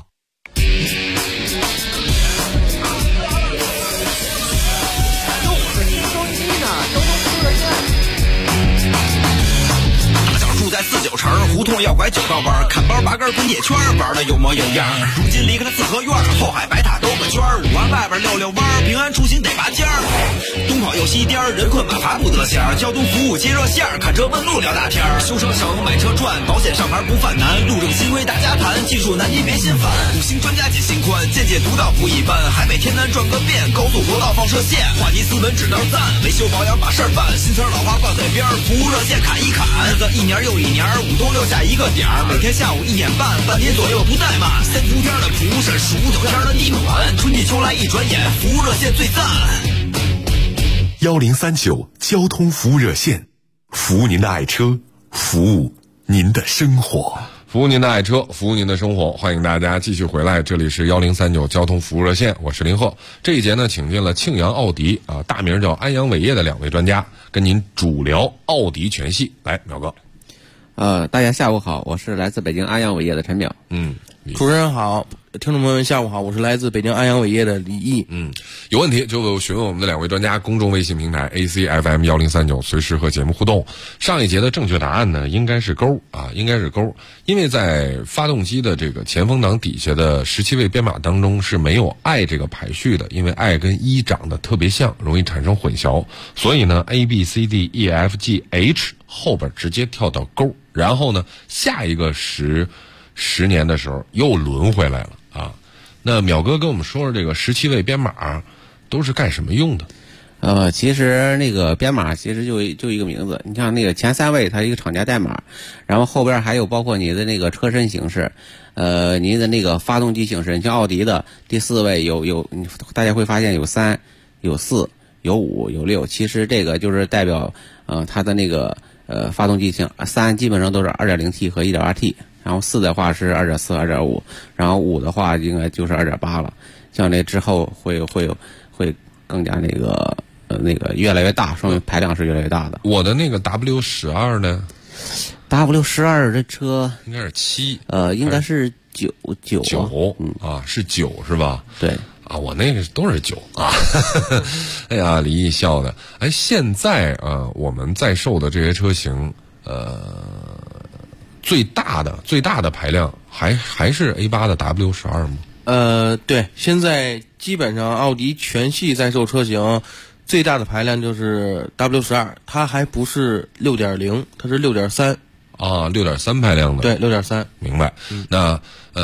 大小住在49 城，胡同要拐9道弯，看包8根滚铁圈，玩的有模有样。如今离开了四合院，后海白塔兜个圈，5环外边溜溜弯，平安出行得拔尖儿。东跑又西颠，人困马乏不得闲，交通服务接热线，看车问路聊大天，修车城买车赚，保险上牌不犯难，路政新规大家谈，技术难题别心烦。5星专家解心宽，见解独到不一般，海北天南转个遍，高速国道放射线，话题斯文只能赞，维修保养把事儿办，新词老话挂嘴边，服务热线砍一砍，日子一年又一年，5东6下一个点儿，每天下午1点半，半天左右不怠慢，3伏天的蒲是数9天的地暖，春季秋来一转眼，服务热线最赞。 1039交通服务热线，服务您的爱车，服务您的生活。 服务您的爱车，服务您的生活，欢迎大家继续回来，这里是1039交通服务热线，我是林鹤。这一节呢，请进了庆阳奥迪大名叫安阳伟业的2位专家，跟您主聊奥迪全系。来，淼哥。 大家下午好，我是来自北京安阳伟业的陈淼。 主持人好，听众朋友们下午好，我是来自北京安阳伟业的李毅。 有问题就询问我们的2位专家，公众微信平台 ACFM1039，随时和节目互动。上一节的正确答案呢，应该是勾，因为在发动机的这个前风挡底下的17位编码当中是没有 I 这个排序的，因为 I 跟 E 长得特别像，容易产生混淆，所以呢 ABCDEFGH 后边直接跳到勾，然后呢下一个10年的时候又轮回来了啊。那淼哥跟我们说说这个17位编码都是干什么用的？ 其实那个编码其实就一个名字，你像那个前3位它一个厂家代码，然后后边还有包括你的那个车身形式，您的那个发动机形式，你像奥迪的第4位有大家会发现有3、有4、有5、有6，其实这个就是代表它的那个发动机型，3基本上都是 2.0T 和 1.8T。然后4的话是 2.4、2.5， 然后5的话应该就是 2.8 了。像这之后会更加那个越来越大，说明排量是越来越大的。 我的那个 W12 呢 ？W12 这车应该是7， 应该是9， 是9是吧？ 对。 我那个都是9啊。哎呀，李毅笑的。现在我们在售的这些车型，最大的排量还是 A8 的 W12 吗？ 对，现在基本上奥迪全系在售车型最大的排量就是 W12， 它还不是 6.0， 它是 6.3。 6.3排量的。 对，6.3。 明白。那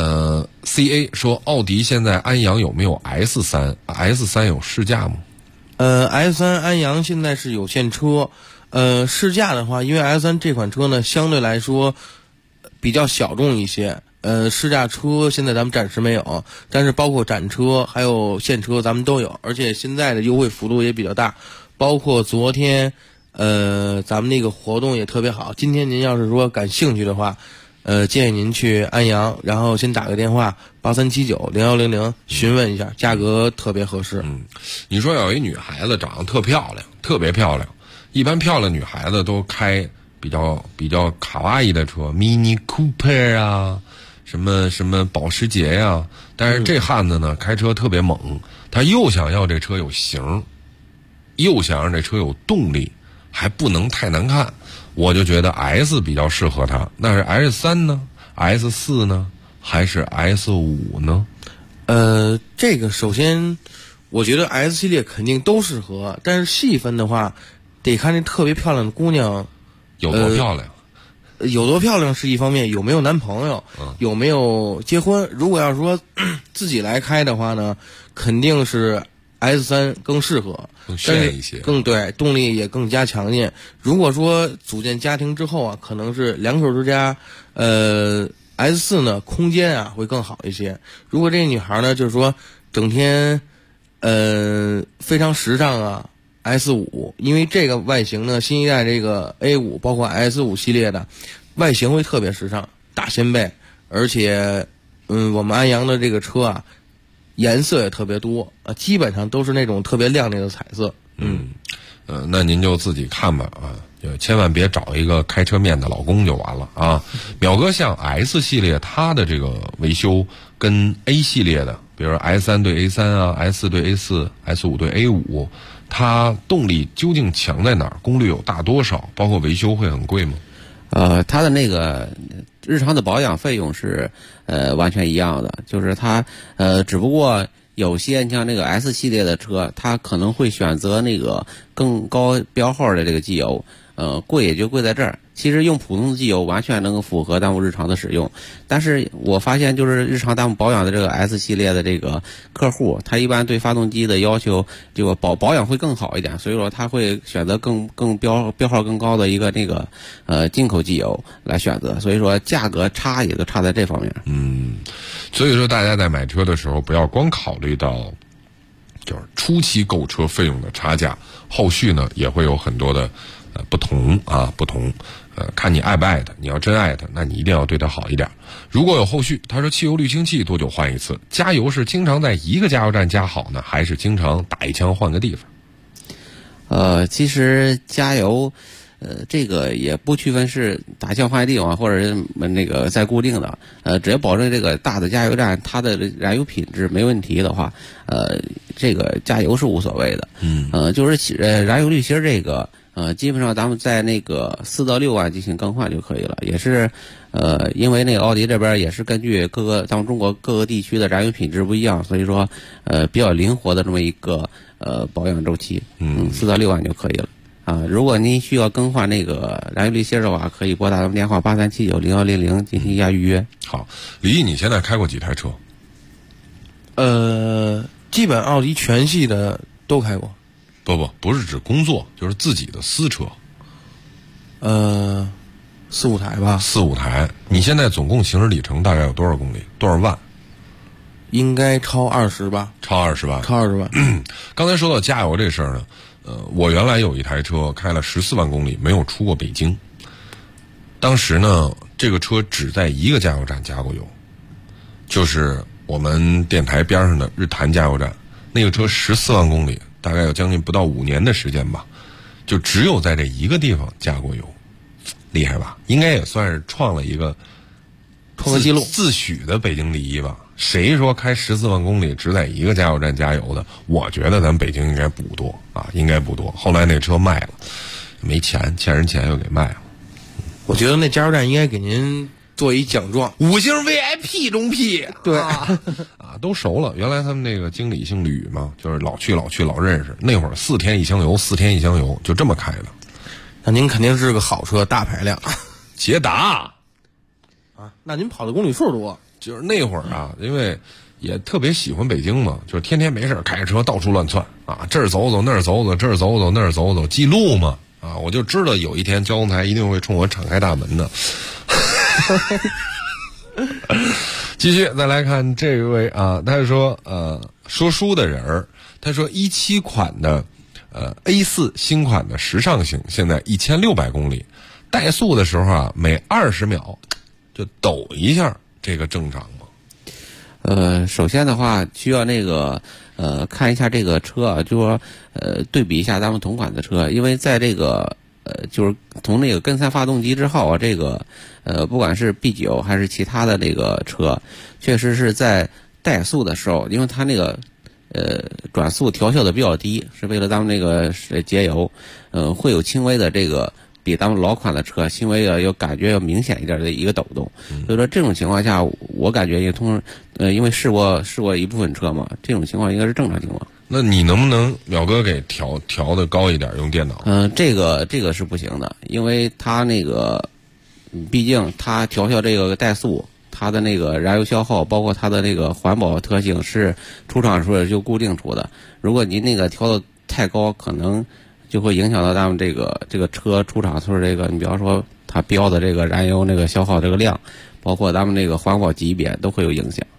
CA 说奥迪现在安阳有没有 S3 有试驾吗 ？S3 安阳现在是有现车。试驾的话，因为 S3 这款车呢相对来说比较小众一些，试驾车现在咱们暂时没有，但是包括展车还有现车咱们都有，而且现在的优惠幅度也比较大，包括昨天咱们那个活动也特别好。今天您要是说感兴趣的话，建议您去安阳，然后先打个电话83790100询问一下，价格特别合适。 你说有一女孩子长得特别漂亮，一般漂亮女孩子都开比较卡哇伊的车 ，Mini Cooper 啊，什么保时捷呀。但是这汉子呢，开车特别猛，他又想要这车有型，又想让这车有动力，还不能太难看。我就觉得 S 比较适合他。那是 S3 呢 ？S4 呢？还是 S5 呢？ 这个首先我觉得 S 系列肯定都适合，但是细分的话，得看这特别漂亮的姑娘有多漂亮。 有多漂亮是一方面，有没有男朋友，有没有结婚。如果要说自己来开的话呢，肯定是 S3 更适合， 更炫一些， 更对，动力也更加强劲。如果说组建家庭之后啊，可能是2口之家，S4 呢空间会更好一些。如果这女孩呢就是说整天非常时尚，S5 因为这个外形呢，新一代这个 A5 包括 S5 系列的外形会特别时尚，大掀背，而且我们安阳的这个车颜色也特别多，基本上都是那种特别亮丽的彩色。 那您就自己看吧千万别找一个开车面的老公就完了啊。淼哥像 S 系列，它的这个维修跟 A 系列的，比如说 S3 对 A3 ，S4 对 A4，S5 对 A5， 它动力究竟强在哪儿？功率有大多少？包括维修会很贵吗？ 它的那个日常的保养费用是完全一样的，就是它只不过有些你像那个 S 系列的车，它可能会选择那个更高标号的这个机油，贵也就贵在这儿。其实用普通的机油完全能够符合咱们日常的使用，但是我发现就是日常咱们保养的这个 S 系列的这个客户，他一般对发动机的要求这个保养会更好一点，所以说他会选择更标号更高的一个那个进口机油来选择，所以说价格差也就差在这方面。 所以说大家在买车的时候不要光考虑到就是初期购车费用的差价，后续呢也会有很多的不同。看你爱不爱它，你要真爱它，那你一定要对它好一点。如果有后续，他说汽油滤清器多久换一次？加油是经常在一个加油站加好呢，还是经常打一枪换个地方？ 其实加油，这个也不区分是打枪换地方，或者是那个再固定的，只要保证这个大的加油站它的燃油品质没问题的话，这个加油是无所谓的。就是燃油滤芯这个。基本上咱们在那个4到6万进行更换就可以了，也是，因为那个奥迪这边也是根据咱们中国各个地区的燃油品质不一样，所以说，比较灵活的这么一个保养周期，4到6万就可以了。如果您需要更换那个燃油滤芯的话，可以拨打咱们电话83790100进行一下预约。 好，李毅，你现在开过几台车？ 基本奥迪全系的都开过。 不是指工作，就是自己的私车。 4、5台吧。 4、5台。你现在总共行驶里程大概有多少公里？多少万？ 应该超20吧。 超20万。 超20万。 刚才说到加油这事儿呢，我原来有一台车开了14万公里，没有出过北京。当时呢，这个车只在一个加油站加过油，就是我们电台边上的日坛加油站。那个车14万公里。大概有将近不到5年的时间吧，就只有在这一个地方加过油，厉害吧？应该也算是创了记录，自诩的北京第一吧。谁说开14万公里只在一个加油站加油的？我觉得咱北京应该不多啊，应该不多。后来那车卖了，没钱，欠人钱又给卖了。 我觉得那加油站应该给您做一奖状，5星 VIP 中 P。对都熟了。原来他们那个经理姓吕嘛，就是老去老认识。那会儿4天一箱油，就这么开的。 那您肯定是个好车，大排量。 捷达啊，那您跑的公里数多。 就是那会儿啊，因为也特别喜欢北京嘛，就是天天没事开着车到处乱窜啊，这儿走走那儿走走，这儿走走那儿走走，记录嘛啊，我就知道有一天交通台一定会冲我敞开大门的。继续再来看这位啊，他说说书的人儿，他说17款的A4 新款的时尚型现在1600公里，怠速的时候啊每20秒就抖一下，这个正常吗？ 首先的话需要那个看一下这个车啊，就说对比一下咱们同款的车，因为在这个就是从那个跟3发动机之后啊，这个不管是 B9 还是其他的那个车，确实是在怠速的时候，因为它那个转速调校的比较低，是为了咱们那个节油，会有轻微的这个比咱们老款的车轻微的有感觉要明显一点的一个抖动。所以说这种情况下，我感觉因为试过一部分车嘛，这种情况应该是正常情况。 那你能不能淼哥给调的高一点，用电脑？ 这个是不行的，因为它那个毕竟它调校这个怠速，它的那个燃油消耗，包括它的那个环保特性是出厂时候就固定出的。如果您那个调的太高，可能就会影响到咱们这个车出厂时候这个，你比方说它标的这个燃油那个消耗这个量，包括咱们这个环保级别都会有影响。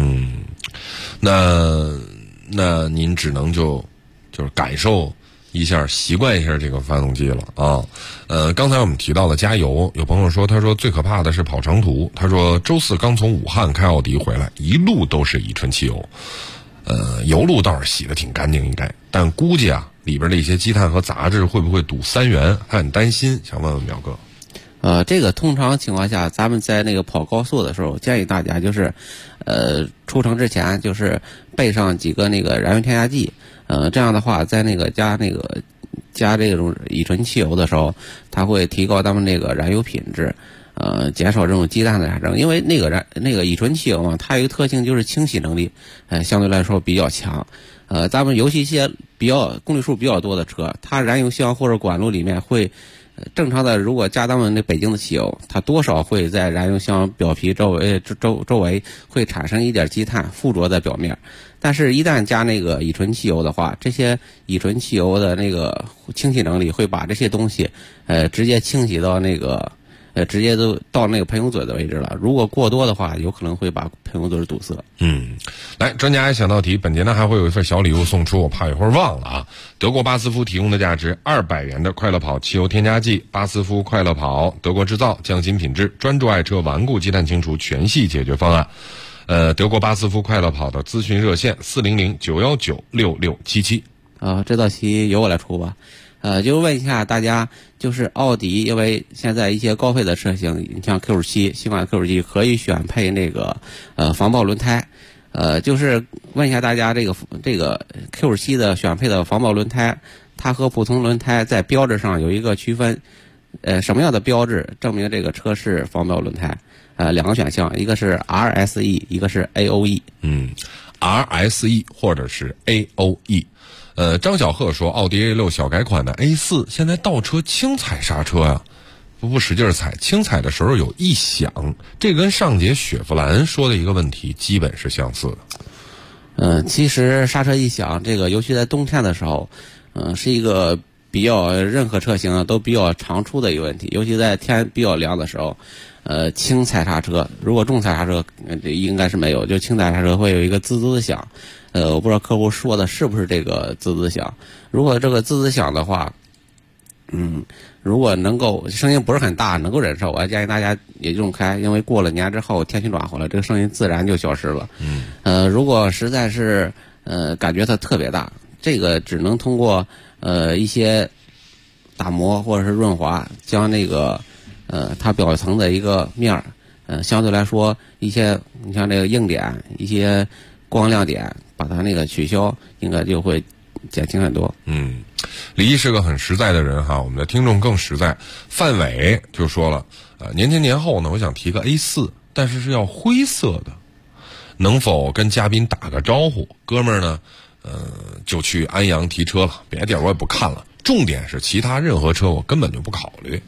那您只能就是感受一下，习惯一下这个发动机了啊。刚才我们提到了加油，有朋友说，他说最可怕的是跑长途。他说周4刚从武汉开奥迪回来，一路都是乙醇汽油，油路倒是洗得挺干净应该，但估计啊里边的一些积碳和杂质会不会堵3元，还很担心，想问问淼哥。 这个通常情况下，咱们在那个跑高速的时候，建议大家就是，出城之前就是备上几个那个燃油添加剂，这样的话，在那个加那个加这种乙醇汽油的时候，它会提高它们这个燃油品质，减少这种积碳的产生。因为那个乙醇汽油嘛，它有一个特性就是清洗能力，相对来说比较强。咱们尤其一些公里数比较多的车，它燃油箱或者管路里面会。正常的，如果加咱们那北京的汽油，它多少会在燃油箱表皮周围会产生一点积碳附着在表面。但是，一旦加那个乙醇汽油的话，这些乙醇汽油的那个清洗能力会把这些东西，直接清洗到那个，直接都到那个喷油嘴的位置了。如果过多的话，有可能会把喷油嘴堵塞。 来，专家也想到题，本节呢还会有一份小礼物送出，我怕一会儿忘了啊。德国巴斯夫提供的价值200元的快乐跑汽油添加剂，巴斯夫快乐跑，德国制造，匠心品质，专注爱车，顽固积碳清除全系解决方案。德国巴斯夫快乐跑的咨询热线400-919-6677。 这道题由我来出吧。就问一下大家，就是奥迪，因为现在一些高配的车型，你像 Q7 新款 Q7 可以选配那个防爆轮胎，就是问一下大家，这个 Q7 的选配的防爆轮胎，它和普通轮胎在标志上有一个区分，什么样的标志证明这个车是防爆轮胎？两个选项，一个是 RSE， 一个是 AOE。RSE 或者是 AOE。张小贺说，奥迪 A6 小改款的 A4 现在倒车轻踩刹车呀，不使劲踩，轻踩的时候有异响，这跟上节雪佛兰说的一个问题基本是相似的。其实刹车异响这个，尤其在冬天的时候，是一个比较任何车型都比较常出的一个问题，尤其在天比较凉的时候。轻踩刹车，如果重踩刹车，应该是没有，就轻踩刹车会有一个滋滋的响。我不知道客户说的是不是这个滋滋响。如果这个滋滋响的话，如果能够声音不是很大，能够忍受，我建议大家也用开，因为过了年之后天气暖和了，这个声音自然就消失了。如果实在是感觉它特别大，这个只能通过一些打磨或者是润滑，将那个它表层的一个面儿，相对来说一些你像这个硬点，一些光亮点，把它那个取消，应该就会减轻很多。 李毅是个很实在的人哈，我们的听众更实在。范伟就说了，年前年后呢，我想提个 A4， 但是要灰色的，能否跟嘉宾打个招呼？哥们儿呢，就去安阳提车了，别的地儿我也不看了，重点是其他任何车我根本就不考虑。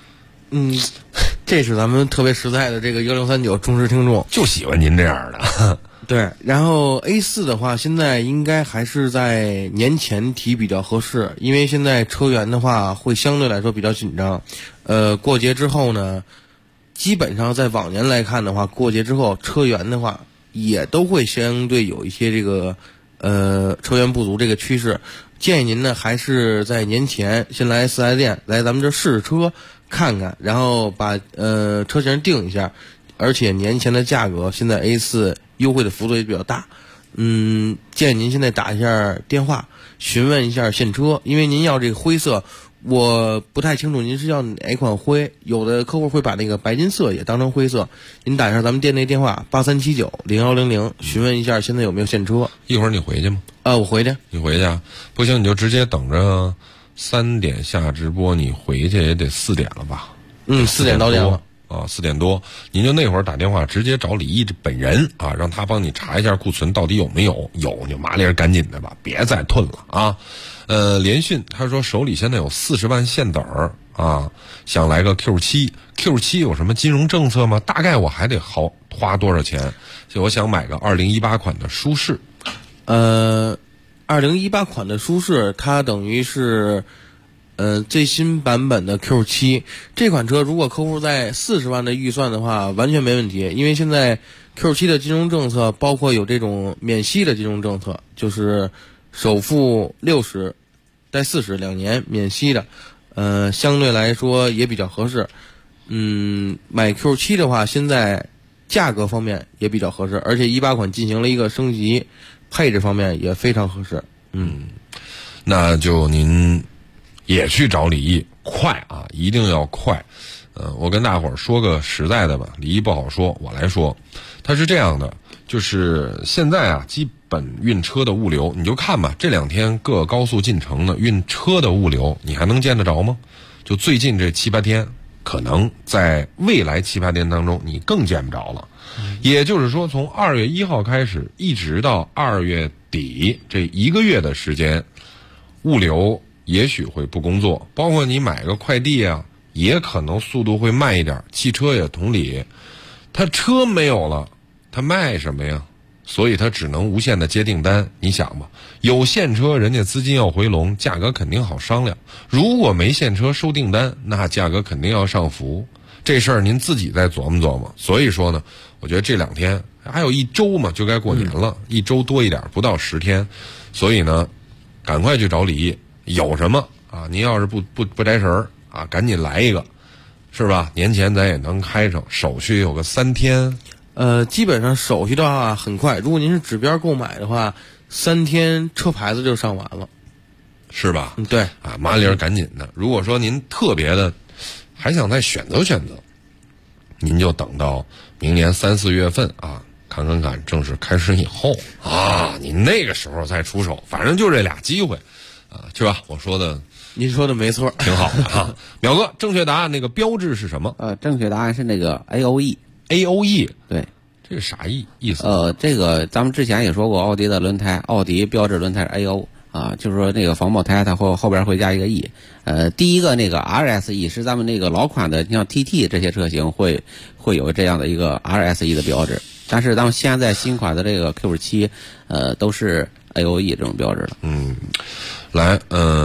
这是咱们特别实在的这个1039忠实听众， 就喜欢您这样的。 对，然后 A4 的话，现在应该还是在年前提比较合适，因为现在车源的话会相对来说比较紧张。过节之后呢，基本上在往年来看的话，过节之后车源的话也都会相对有一些这个车源不足这个趋势。建议您呢还是在年前先来4S店来咱们这试试车看看，然后把车型定一下。而且年前的价格现在 A4 优惠的幅度也比较大，建议您现在打一下电话询问一下现车，因为您要这个灰色，我不太清楚您是要哪款灰，有的客户会把那个白金色也当成灰色，您打一下咱们店内电话83790100询问一下现在有没有现车。 一会儿你回去吗？ 我回去。 你回去啊？不行你就直接等着3点下直播，你回去也得4点了吧 ？4点到点了。 4点多，您就那会儿打电话直接找李毅本人啊，让他帮你查一下库存到底有没有，有你麻利儿赶紧的吧，别再囤了啊。连讯他说手里现在有40万现子儿啊，想来个 Q7 有什么金融政策吗？大概我还得花多少钱？就我想买个2018款的舒适。 2018款的舒适，它等于是。最新版本的 Q7 这款车，如果客户在40万的预算的话，完全没问题。因为现在 Q7 的金融政策包括有这种免息的金融政策，就是首付60贷40，2年免息的，相对来说也比较合适。买 Q7 的话，现在价格方面也比较合适，而且18款进行了一个升级，配置方面也非常合适。 那就您也去找李毅，快啊，一定要快。我跟大伙儿说个实在的吧，李毅不好说，我来说，他是这样的， 就是现在啊，基本运车的物流，你就看吧，这2天各高速进城的运车的物流，你还能见得着吗？就最近这7、8天，可能在未来7、8天当中，你更见不着了。也就是说，从2月1号开始，一直到2月底这1个月的时间，物流也许会不工作，包括你买个快递啊，也可能速度会慢一点。汽车也同理，它车没有了，它卖什么呀？所以它只能无限的接订单。你想吧，有现车，人家资金要回笼，价格肯定好商量；如果没现车收订单，那价格肯定要上浮。这事儿您自己再琢磨琢磨。所以说呢，我觉得这2天还有1周嘛，就该过年了，1周多一点，不到10天。所以呢，赶快去找李毅，有什么啊？您要是不摘神儿啊，赶紧来一个，是吧？年前咱也能开上，手续有个3天。 基本上手续的话很快，如果您是指标购买的话，3天车牌子就上完了， 是吧？ 对啊，麻利儿赶紧的。如果说您特别的还想再选择选择，您就等到明年3、4月份啊，看正式开始以后啊，您那个时候再出手，反正就这俩机会啊，是吧？我说的， 您说的没错， 挺好的啊。淼哥，正确答案那个标志是什么？ 正确答案是那个 AOE。 对，这是啥意思？ 这个咱们之前也说过，奥迪的轮胎，奥迪标志轮胎是 AO 啊，就是说那个防爆胎它后边会加一个 E。第一个那个 RSE 是咱们那个老款的，像 TT 这些车型会有这样的一个 RSE 的标志，但是咱们现在新款的这个 Q7，都是 AOE 这种标志了。 来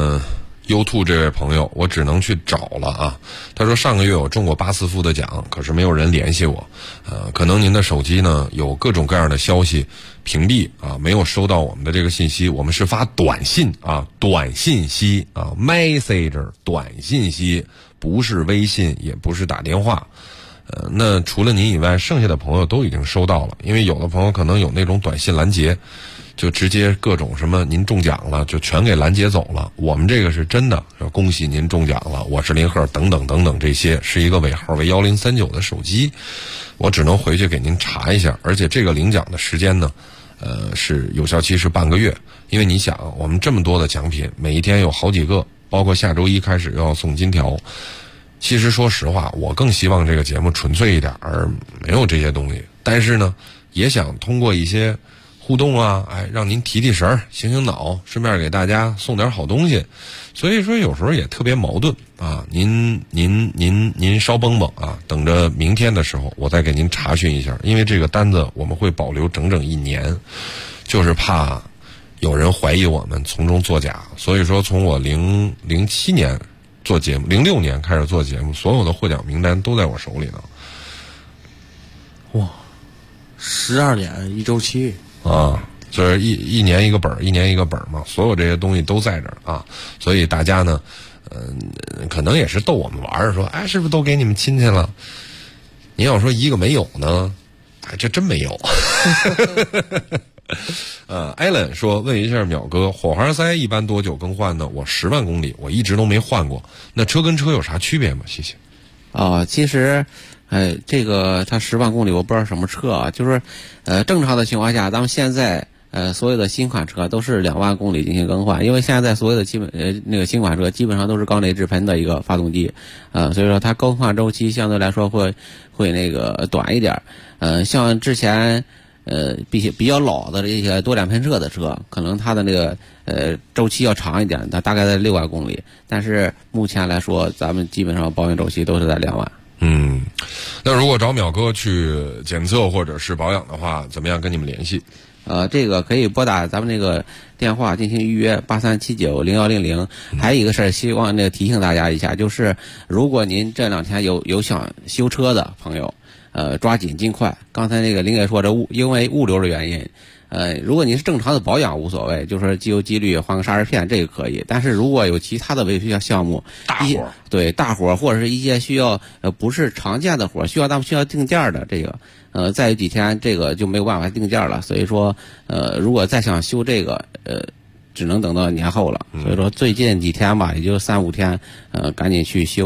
，U2 这位朋友，我只能去找了啊。他说上个月我中过巴斯夫的奖，可是没有人联系我。可能您的手机呢有各种各样的消息屏蔽啊，没有收到我们的这个信息。我们是发短信啊，短信息啊 ，message 短信息，不是微信，也不是打电话。那除了您以外，剩下的朋友都已经收到了，因为有的朋友可能有那种短信拦截。就直接各种什么您中奖了，就全给拦截走了。我们这个是真的，恭喜您中奖了，我是林鹤等等等等，这些是一个尾号为1039的手机，我只能回去给您查一下。而且这个领奖的时间呢，是有效期是半个月，因为你想，我们这么多的奖品，每一天有好几个，包括下周一开始又要送金条。其实说实话，我更希望这个节目纯粹一点，而没有这些东西。但是呢，也想通过一些互动啊，让您提神儿、醒醒脑，顺便给大家送点好东西。所以说有时候也特别矛盾啊。您稍绷绷啊，等着明天的时候我再给您查询一下，因为这个单子我们会保留整整1年，就是怕有人怀疑我们从中作假。所以说从我07年做节目，06年开始做节目，所有的获奖名单都在我手里呢。 哇，12年1周期。 就是一年一个本儿，1年一个本儿嘛，所有这些东西都在这儿啊。所以大家呢，可能也是逗我们玩儿，说，是不是都给你们亲戚了？您要说一个没有呢，这真没有。Allen 说，问一下淼哥，火花塞一般多久更换呢？我10万公里，我一直都没换过。那车跟车有啥区别吗？谢谢。 其实。这个它10万公里，我不知道什么车啊，就是正常的情况下，咱们现在所有的新款车都是2万公里进行更换，因为现在所有的那个新款车基本上都是缸内直喷的一个发动机，所以说它更换周期相对来说会那个短一点。像之前比较老的这些多点喷射的车，可能它的那个周期要长一点，它大概在6万公里，但是目前来说，咱们基本上保养周期都是在2万。 那如果找淼哥去检测或者是保养的话，怎么样跟你们联系？ 这个可以拨打咱们那个电话进行预约83790100。还有一个事儿，希望提醒大家一下，就是如果您这2天有想修车的朋友，抓紧尽快。刚才那个林姐说因为物流的原因。如果你是正常的保养无所谓，就是机油机滤换个刹车片，这个可以。但是如果有其他的维修项目，大活或者是一些需要不是常见的活，需要定件的这个，再有几天这个就没有办法定件了。所以说如果再想修这个只能等到年后了。所以说最近几天吧，也就3、5天，赶紧去修一下。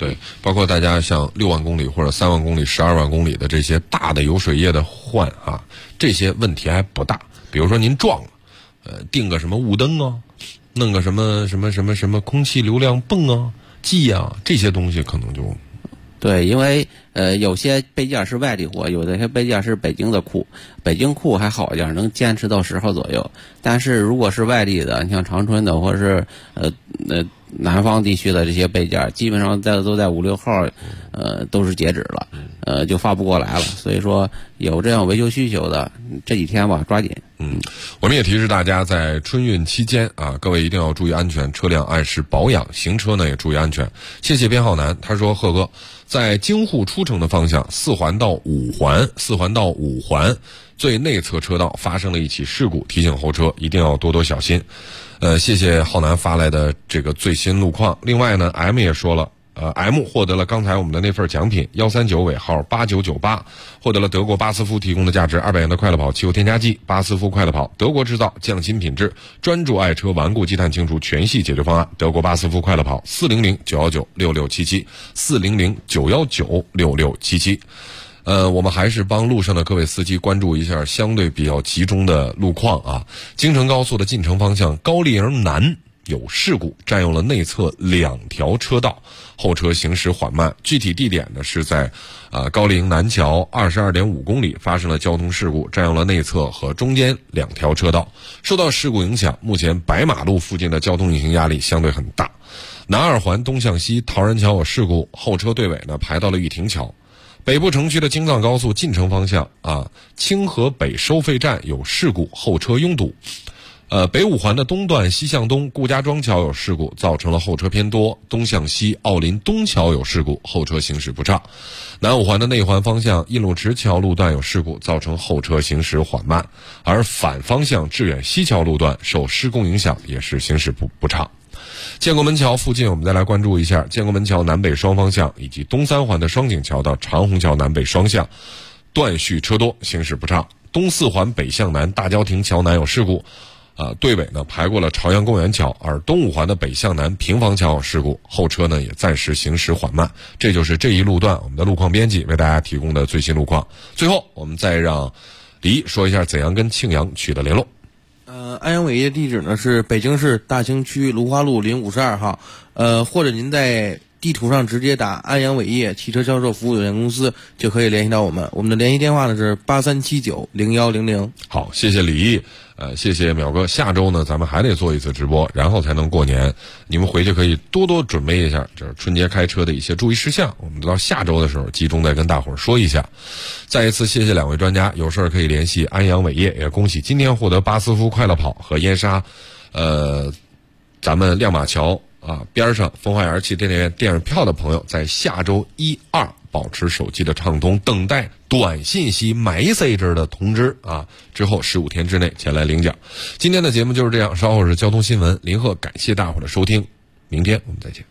对，包括大家像6万公里或者3万公里、12万公里的这些大的油水液的换啊，这些问题还不大。比如说您撞了，定个什么雾灯啊，弄个什么空气流量泵啊、计啊，这些东西可能就。 对，因为有些备件是外地货，有的些备件是北京的库，北京库还好一点，能坚持到10号左右。但是如果是外地的，你像长春的或者是南方地区的这些备件，基本上都在5、6号，都是截止了，就发不过来了。所以说有这样维修需求的，这几天吧，抓紧。 我们也提示大家，在春运期间啊，各位一定要注意安全，车辆按时保养，行车呢也注意安全。谢谢编号男，他说贺哥，在京沪出城的方向4环到5环最内侧车道发生了一起事故，提醒后车一定要多多小心。谢谢浩南发来的这个最新路况。另外呢 M 也说了，M 获得了刚才我们的那份奖品139尾号8998，获得了德国巴斯夫提供的价值200元的快乐跑汽油添加剂。巴斯夫快乐跑，德国制造，匠心品质，专注爱车顽固积碳清除全系解决方案。德国巴斯夫快乐跑，400-919-6677，400-919-6677。我们还是帮路上的各位司机关注一下相对比较集中的路况啊。京承高速的进城方向高丽营南有事故，占用了内侧2条车道，后车行驶缓慢。具体地点呢是在高丽营南桥22.5公里发生了交通事故，占用了内侧和中间2条车道。受到事故影响，目前白马路附近的交通运行压力相对很大。南2环东向西陶然桥有事故，后车队尾呢排到了玉亭桥。北部城区的京藏高速进城方向清河北收费站有事故，后车拥堵。北5环的东段西向东顾家庄桥有事故，造成了后车偏多。东向西奥林东桥有事故，后车行驶不畅。南5环的内环方向印路池桥路段有事故，造成后车行驶缓慢。而反方向致远西桥路段受施工影响，也是行驶不畅。建国门桥附近，我们再来关注一下建国门桥南北双方向以及东3环的双井桥到长虹桥南北双向断续车多，行驶不畅。东4环北向南大郊亭桥南有事故，队尾呢排过了朝阳公园桥，而东5环的北向南平房桥有事故，后车呢也暂时行驶缓慢。这就是这一路段我们的路况编辑为大家提供的最新路况。最后我们再让李说一下怎样跟庆阳取得联络。 安阳伟业地址呢是北京市大兴区芦花路052号，或者您在地图上直接打安阳伟业汽车销售服务有限公司就可以联系到我们。我们的联系电话呢是83790100。 好，谢谢李毅，谢谢淼哥。下周呢咱们还得做一次直播，然后才能过年。你们回去可以多多准备一下，这是春节开车的一些注意事项。我们到下周的时候集中再跟大伙儿说一下。再一次谢谢2位专家，有事儿可以联系安阳伟业。也恭喜今天获得巴斯夫快乐跑和燕莎，咱们亮马桥边上风花园汽电影院电影票的朋友，在下周1、2保持手机的畅通，等待短信息message的通知之后15天之内前来领奖。今天的节目就是这样，稍后是交通新闻，林鹤感谢大伙儿的收听，明天我们再见。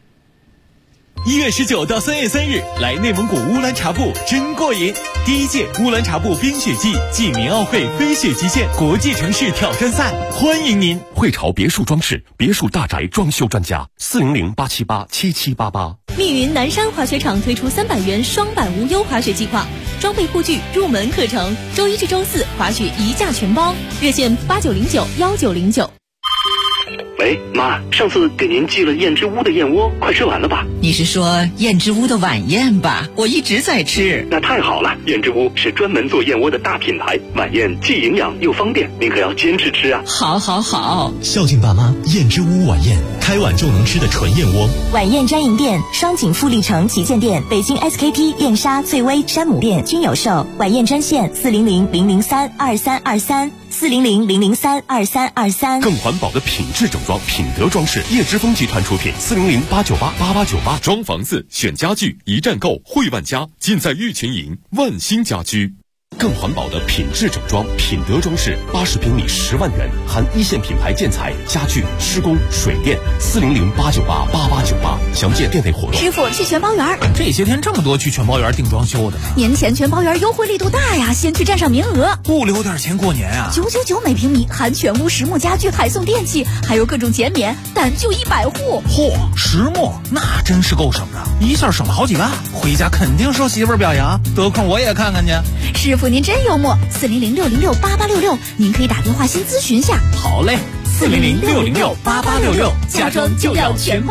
1月19到3月3日，来内蒙古乌兰察布真过瘾！第1届乌兰察布冰雪季暨棉奥会飞雪极限国际城市挑战赛，欢迎您！ 汇潮别墅装饰，别墅大宅装修专家，400-878-7788。 密云南山滑雪场推出300元双板无忧滑雪计划，装备护具入门课程，周1至周4滑雪1价全包，热线8909-1909。 喂，妈，上次给您寄了燕之屋的燕窝，快吃完了吧？ 你是说燕之屋的晚宴吧？我一直在吃。 那太好了，燕之屋是专门做燕窝的大品牌，晚宴既营养又方便，您可要坚持吃啊！ 好好好， 孝敬爸妈，燕之屋晚宴，开碗就能吃的纯燕窝。 晚宴专营店双井富力城旗舰店、北京 SKP、燕莎、翠微、山姆店均有售。晚宴专线400-003-2323，400-003-2323。 更环保的品质整装，品德装饰，叶之峰集团出品，400-898-8898。装房子选家具，一站购，汇万家，尽在玉群营万兴家居。更环保的品质整装，品德装饰，80平米10万元，含一线品牌建材、家具、施工、水电。400-898-8898，详见店内活动。 师傅，去全包园。 这些天这么多去全包园订装修的呢。 年前全包园优惠力度大呀，先去占上名额。 不留点钱过年啊 ？999每平米，含全屋实木家具，还送电器，还有各种减免，但就100户。 嚯，实木那真是够省的。 一下省了好几万，回家肯定受媳妇儿表扬，得空我也看看去。 师傅您真幽默，4006068866，您可以打电话先咨询下。 好嘞，4006068866，家装就要全包。